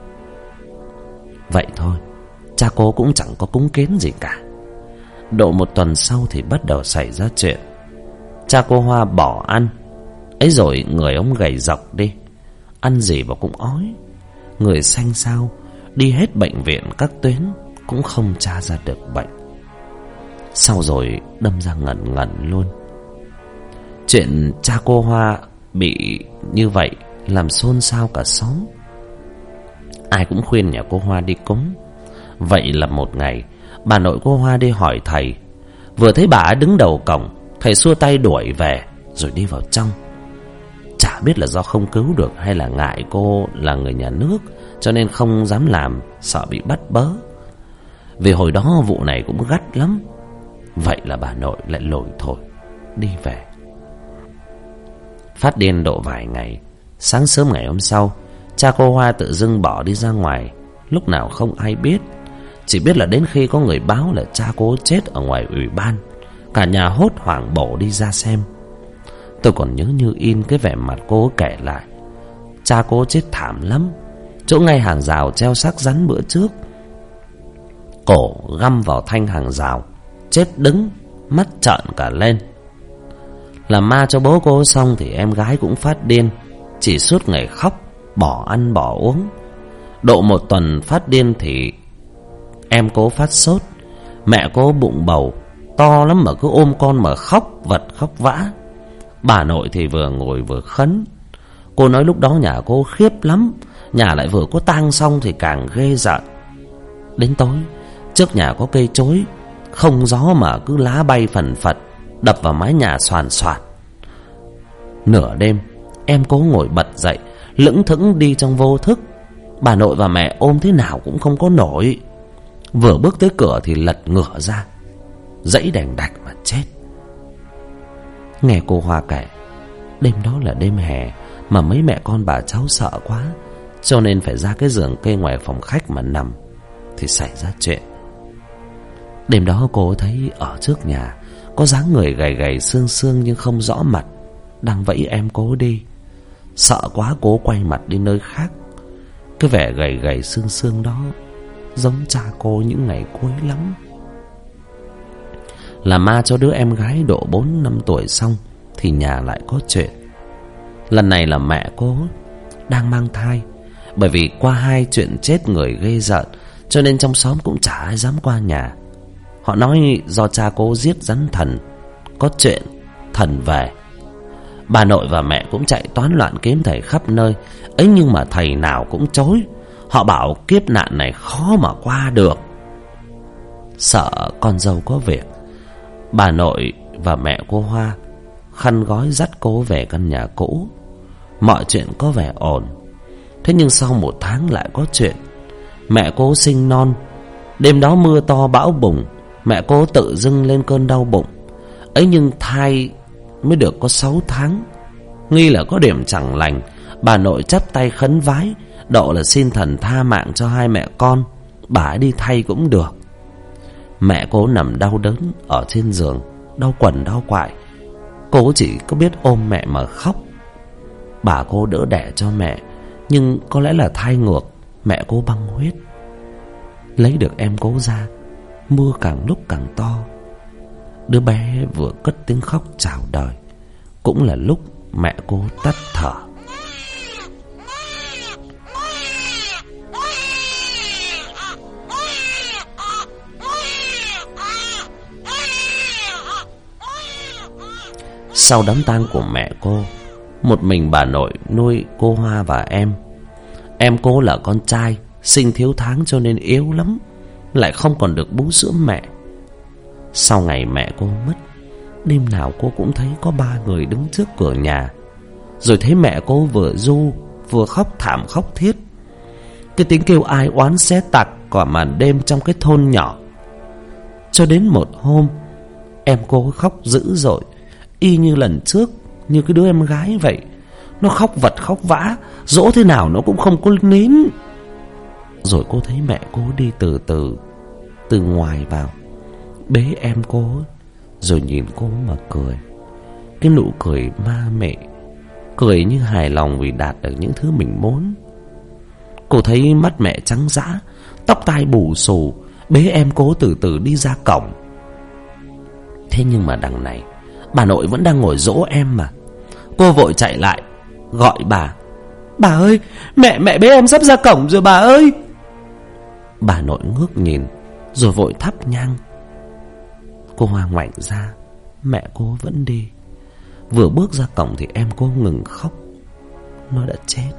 Vậy thôi, cha cô cũng chẳng có cúng kiến gì cả. Độ một tuần sau thì bắt đầu xảy ra chuyện. Cha cô Hoa bỏ ăn ấy rồi người ông gầy dọc đi, ăn gì mà cũng ói, người xanh xao, đi hết bệnh viện các tuyến cũng không tra ra được bệnh. Sau rồi đâm ra ngẩn ngẩn luôn. Chuyện cha cô Hoa bị như vậy làm xôn xao cả xóm. Ai cũng khuyên nhà cô Hoa đi cúng. Vậy là một ngày, bà nội cô Hoa đi hỏi thầy. Vừa thấy bà ấy đứng đầu cổng, thầy xua tay đuổi về rồi đi vào trong. Chả biết là do không cứu được hay là ngại cô là người nhà nước, cho nên không dám làm, sợ bị bắt bớ. Vì hồi đó vụ này cũng gắt lắm. Vậy là bà nội lại lủi thổi đi về. Phát điên độ vài ngày, sáng sớm ngày hôm sau, cha cô Hoa tự dưng bỏ đi ra ngoài. Lúc nào không ai biết, chỉ biết là đến khi có người báo là cha cô chết ở ngoài ủy ban, cả nhà hốt hoảng bổ đi ra xem. Tôi còn nhớ như in cái vẻ mặt cô kể lại. Cha cô chết thảm lắm, chỗ ngay hàng rào treo xác rắn bữa trước, cổ găm vào thanh hàng rào, chết đứng, mắt trợn cả lên. Làm ma cho bố cô xong thì em gái cũng phát điên, chỉ suốt ngày khóc, bỏ ăn bỏ uống. Độ một tuần phát điên thì em cô phát sốt, mẹ cô bụng bầu to lắm mà cứ ôm con mà khóc vật khóc vã. Bà nội thì vừa ngồi vừa khấn. Cô nói lúc đó nhà cô khiếp lắm, nhà lại vừa có tang xong thì càng ghê giận. Đến tối, trước nhà có cây chối, không gió mà cứ lá bay phần phật, đập vào mái nhà xoàn xoạt. Nửa đêm, em cố ngồi bật dậy, lững thững đi trong vô thức. Bà nội và mẹ ôm thế nào cũng không có nổi. Vừa bước tới cửa thì lật ngửa ra, dãy đành đạch mà chết. Nghe cô Hoa kể, đêm đó là đêm hè mà mấy mẹ con bà cháu sợ quá, cho nên phải ra cái giường kê ngoài phòng khách mà nằm, thì xảy ra chuyện. Đêm đó cô thấy ở trước nhà có dáng người gầy gầy xương xương nhưng không rõ mặt, đang vẫy em cô đi. Sợ quá cô quay mặt đi nơi khác. Cái vẻ gầy gầy xương xương đó giống cha cô những ngày cuối lắm. Làm ma cho đứa em gái độ bốn năm tuổi xong thì nhà lại có chuyện. Lần này là mẹ cô đang mang thai. Bởi vì qua hai chuyện chết người ghê rợn, cho nên trong xóm cũng chả ai dám qua nhà. Họ nói do cha cô giết rắn thần, có chuyện thần về. Bà nội và mẹ cũng chạy toán loạn kiếm thầy khắp nơi ấy, nhưng mà thầy nào cũng chối. Họ bảo kiếp nạn này khó mà qua được. Sợ con dâu có việc, bà nội và mẹ cô Hoa khăn gói dắt cô về căn nhà cũ. Mọi chuyện có vẻ ổn. Thế nhưng sau một tháng lại có chuyện. Mẹ cô sinh non. Đêm đó mưa to bão bùng, mẹ cô tự dưng lên cơn đau bụng. Ấy nhưng thai mới được có sáu tháng. Nghi là có điểm chẳng lành. Bà nội chắp tay khấn vái, độ là xin thần tha mạng cho hai mẹ con, bà ấy đi thay cũng được. Mẹ cô nằm đau đớn ở trên giường, đau quần đau quại. Cô chỉ có biết ôm mẹ mà khóc. Bà cô đỡ đẻ cho mẹ, nhưng có lẽ là thai ngược, mẹ cô băng huyết. Lấy được em cô ra, mưa càng lúc càng to. Đứa bé vừa cất tiếng khóc chào đời, cũng là lúc mẹ cô tắt thở. Sau đám tang của mẹ cô, một mình bà nội nuôi cô Hoa và em. Em cô là con trai, sinh thiếu tháng cho nên yếu lắm, lại không còn được bú sữa mẹ. Sau ngày mẹ cô mất, đêm nào cô cũng thấy có ba người đứng trước cửa nhà. Rồi thấy mẹ cô vừa ru vừa khóc thảm khóc thiết. Cái tiếng kêu ai oán xé tạc cả màn đêm trong cái thôn nhỏ. Cho đến một hôm, em cô khóc dữ dội, y như lần trước, như cái đứa em gái vậy. Nó khóc vật khóc vã, dỗ thế nào nó cũng không có nín. Rồi cô thấy mẹ cô đi từ từ từ ngoài vào, bế em cô, rồi nhìn cô mà cười. Cái nụ cười ma mị, cười như hài lòng vì đạt được những thứ mình muốn. Cô thấy mắt mẹ trắng dã, tóc tai bù xù, bế em cô từ từ đi ra cổng. Thế nhưng mà đằng này, bà nội vẫn đang ngồi dỗ em mà. Cô vội chạy lại gọi bà: "Bà ơi, mẹ mẹ bế em sắp ra cổng rồi bà ơi." Bà nội ngước nhìn rồi vội thắp nhang. Cô Hoa ngoảnh ra, mẹ cô vẫn đi. Vừa bước ra cổng thì em cô ngừng khóc. Nó đã chết.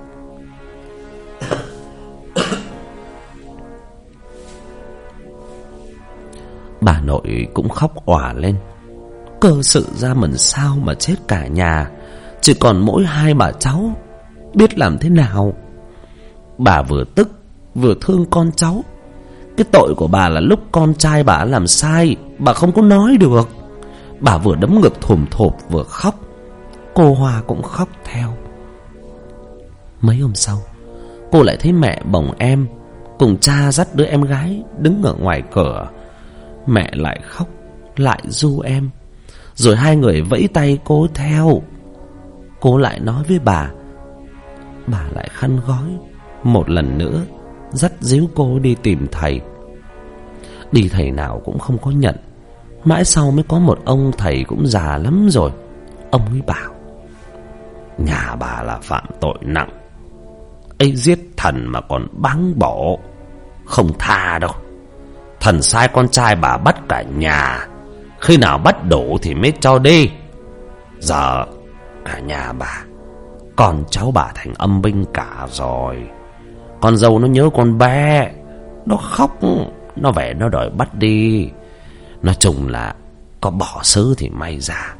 Bà nội cũng khóc òa lên. Cơ sự ra mần sao mà chết cả nhà, chỉ còn mỗi hai bà cháu, biết làm thế nào. Bà vừa tức vừa thương con cháu. Cái tội của bà là lúc con trai bà làm sai, bà không có nói được. Bà vừa đấm ngực thùm thộp vừa khóc. Cô Hoa cũng khóc theo. Mấy hôm sau, cô lại thấy mẹ bồng em cùng cha dắt đứa em gái đứng ở ngoài cửa. Mẹ lại khóc, lại ru em. Rồi hai người vẫy tay cô theo. Cô lại nói với bà. Bà lại khăn gói một lần nữa, dắt díu cô đi tìm thầy. Đi thầy nào cũng không có nhận. Mãi sau mới có một ông thầy cũng già lắm rồi. Ông ấy bảo: "Nhà bà là phạm tội nặng, ấy giết thần mà còn báng bổ, không tha đâu. Thần sai con trai bà bắt cả nhà, khi nào bắt đủ thì mới cho đi. Giờ cả nhà bà, con cháu bà thành âm binh cả rồi. Con dâu nó nhớ con bé, nó khóc, nó về nó đòi bắt đi. Nói chung là có bỏ xứ thì may ra."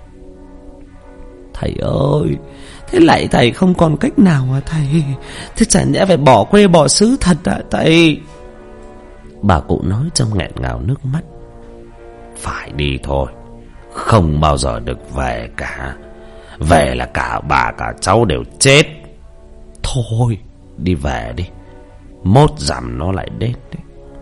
"Thầy ơi, thế lại thầy không còn cách nào à thầy? Thế chẳng nhẽ phải bỏ quê bỏ xứ thật à thầy?" Bà cụ nói trong nghẹn ngào nước mắt. "Phải đi thôi, không bao giờ được về cả. Về là cả bà cả cháu đều chết. Thôi, đi về đi, mốt dặm nó lại đến đấy."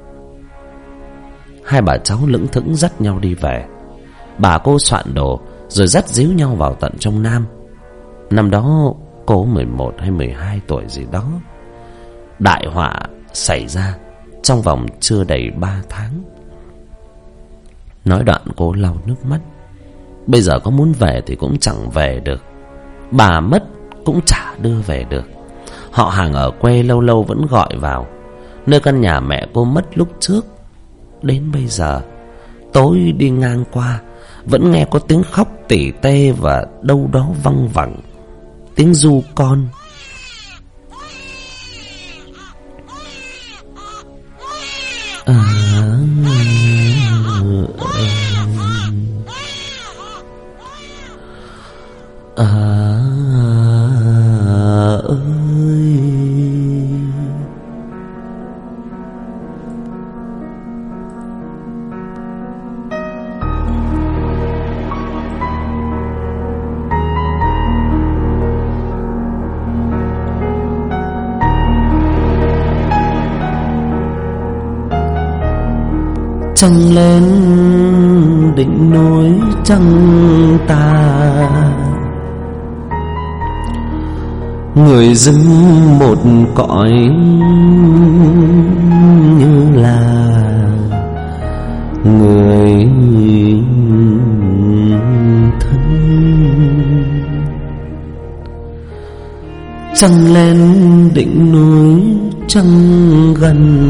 Hai bà cháu lững thững dắt nhau đi về. Bà cô soạn đồ rồi dắt díu nhau vào tận trong Nam. Năm đó cô mười một hay mười hai tuổi gì đó. Đại họa xảy ra trong vòng chưa đầy ba tháng. Nói đoạn cô lau nước mắt. Bây giờ có muốn về thì cũng chẳng về được. Bà mất cũng chả đưa về được. Họ hàng ở quê lâu lâu vẫn gọi vào. Nơi căn nhà mẹ cô mất lúc trước. Đến bây giờ, tối đi ngang qua vẫn nghe có tiếng khóc tỉ tê và đâu đó văng vẳng tiếng ru con. à ơi. Trăng lên đỉnh núi trăng tà, người dưng một cõi như là người thân. Trăng lên đỉnh núi trăng gần,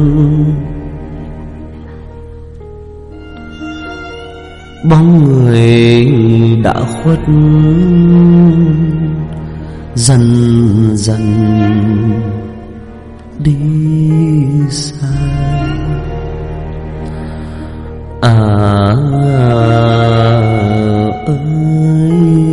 bóng người đã khuất dần dần đi xa. À ơi,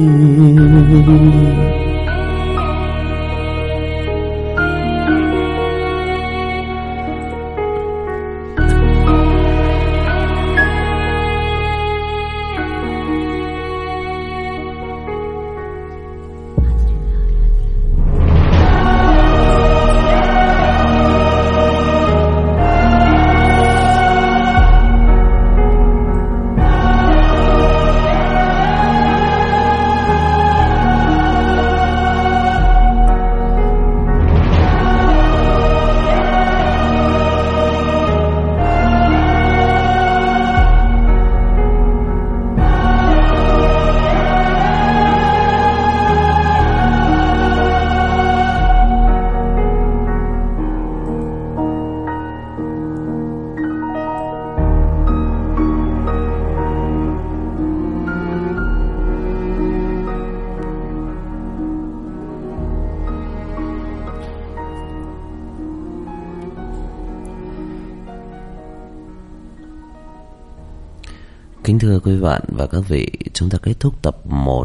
kính thưa quý bạn và các vị, chúng ta kết thúc tập một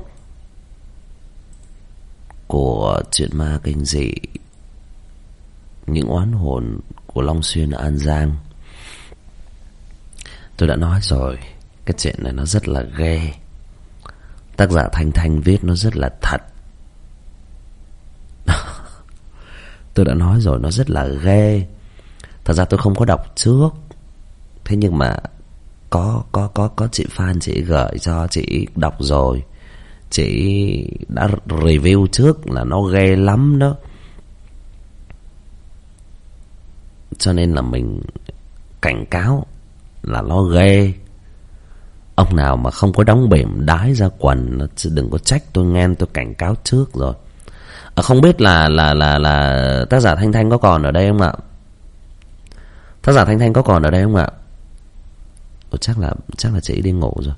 của truyện ma kinh dị Những oán hồn của Long Xuyên An Giang. Tôi đã nói rồi, cái chuyện này nó rất là ghê. Tác giả Thanh Thanh viết nó rất là thật. Tôi đã nói rồi, nó rất là ghê. Thật ra tôi không có đọc trước, thế nhưng mà có có có có chị Phan chị gửi cho, chị đọc rồi, chị đã review trước là nó ghê lắm đó. Cho nên là mình cảnh cáo là nó ghê. Ông nào mà không có đóng bềm đái ra quần đừng có trách tôi nghe, tôi cảnh cáo trước rồi. À, không biết là là là là tác giả Thanh Thanh có còn ở đây không ạ? Tác giả Thanh Thanh có còn ở đây không ạ? Ồ, chắc là chắc là chị đi ngủ rồi.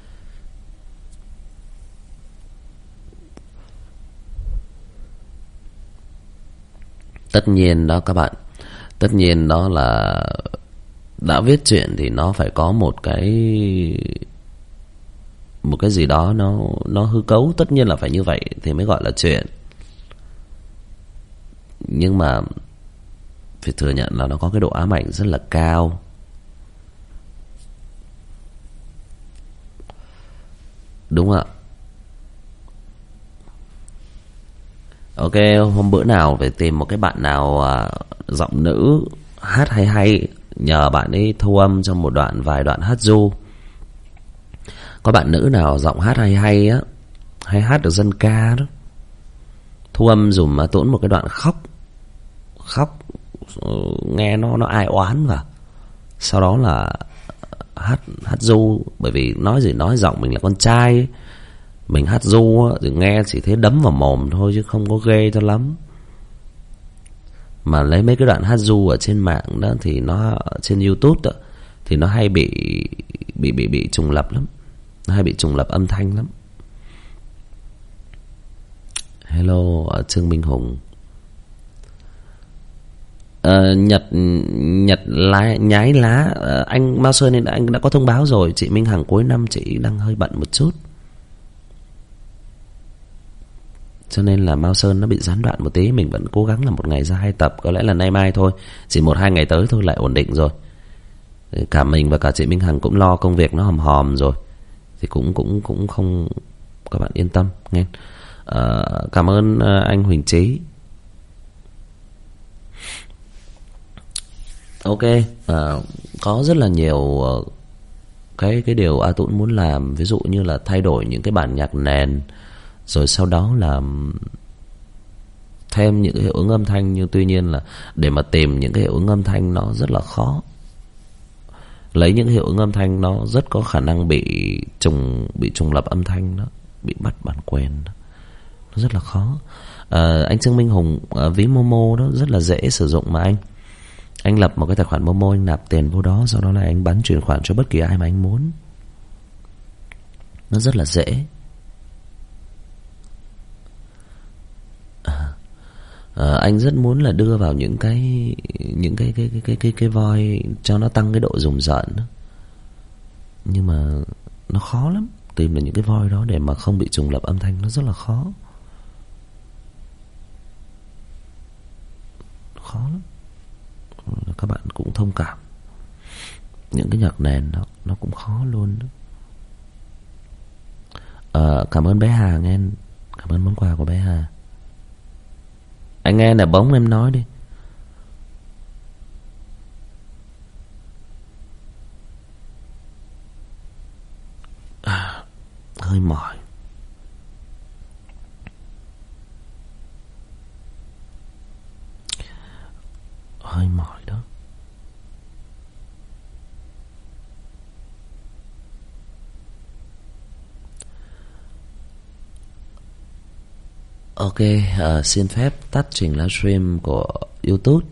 Tất nhiên đó các bạn, tất nhiên đó là đã viết chuyện thì nó phải có một cái một cái gì đó nó nó hư cấu, tất nhiên là phải như vậy thì mới gọi là chuyện. Nhưng mà phải thừa nhận là nó có cái độ ám ảnh rất là cao. Đúng ạ. Ok, hôm bữa nào phải tìm một cái bạn nào à, giọng nữ hát hay hay, nhờ bạn ấy thu âm cho một đoạn vài đoạn hát ru. Có bạn nữ nào giọng hát hay hay á, hay hát được dân ca đó, thu âm dùm mà tốn một cái đoạn khóc khóc nghe nó nó ai oán vào, sau đó là hát hát ru. Bởi vì nói gì nói, giọng mình là con trai ấy, mình hát ru thì nghe chỉ thấy đấm vào mồm thôi chứ không có ghê cho lắm. Mà lấy mấy cái đoạn hát ru ở trên mạng đó thì nó trên YouTube đó, thì nó hay bị bị bị bị trùng lập lắm, nó hay bị trùng lập âm thanh lắm. Hello Trương Minh Hùng. Uh, Nhật Nhật lá, nhái lá uh, anh Mao Sơn nên anh đã có thông báo rồi. Chị Minh Hằng cuối năm chị đang hơi bận một chút. cho nên là Mao Sơn nó bị gián đoạn một tí. Mình vẫn cố gắng là một ngày ra hai tập. Có lẽ là nay mai thôi, chỉ một hai ngày tới thôi lại ổn định rồi. Cả mình và cả chị Minh Hằng cũng lo công việc nó hòm hòm rồi, thì cũng cũng cũng không, các bạn yên tâm nghe. À, cảm ơn anh Huỳnh Trí. Ok, à, có rất là nhiều uh, cái cái điều A Tũng muốn làm, ví dụ như là thay đổi những cái bản nhạc nền, rồi sau đó là thêm những cái hiệu ứng âm thanh. Nhưng tuy nhiên là để mà tìm những cái hiệu ứng âm thanh nó rất là khó. Lấy những hiệu ứng âm thanh nó rất có khả năng bị trùng bị trùng lập âm thanh đó, bị bắt bản quyền đó. Nó rất là khó. À, anh Trương Minh Hùng, à, ví Momo đó rất là dễ sử dụng mà anh. Anh lập một cái tài khoản Momo, anh nạp tiền vô đó, sau đó là anh bắn chuyển khoản cho bất kỳ ai mà anh muốn. Nó rất là dễ. À, à, anh rất muốn là đưa vào những cái những cái cái cái cái cái cái voi cho nó tăng cái độ rùng rợn đó. Nhưng mà nó khó lắm, tìm được những cái voi đó để mà không bị trùng lập âm thanh nó rất là khó. Khó lắm. Các bạn cũng thông cảm. Những cái nhạc nền đó nó cũng khó luôn đó. À, cảm ơn bé Hà nghe. Cảm ơn món quà của bé Hà. Anh nghe nè, bóng em nói đi. À, hơi mỏi. Hơi mỏi đó. Ok, uh, xin phép tắt trình livestream của YouTube.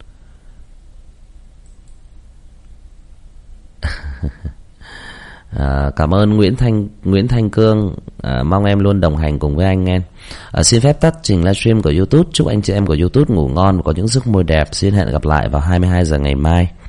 À, cảm ơn Nguyễn Thanh Nguyễn Thanh Cương, à, mong em luôn đồng hành cùng với anh em. À, xin phép tắt trình livestream của YouTube. Chúc anh chị em của YouTube ngủ ngon và có những giấc mơ đẹp. Xin hẹn gặp lại vào hai mươi hai giờ ngày mai.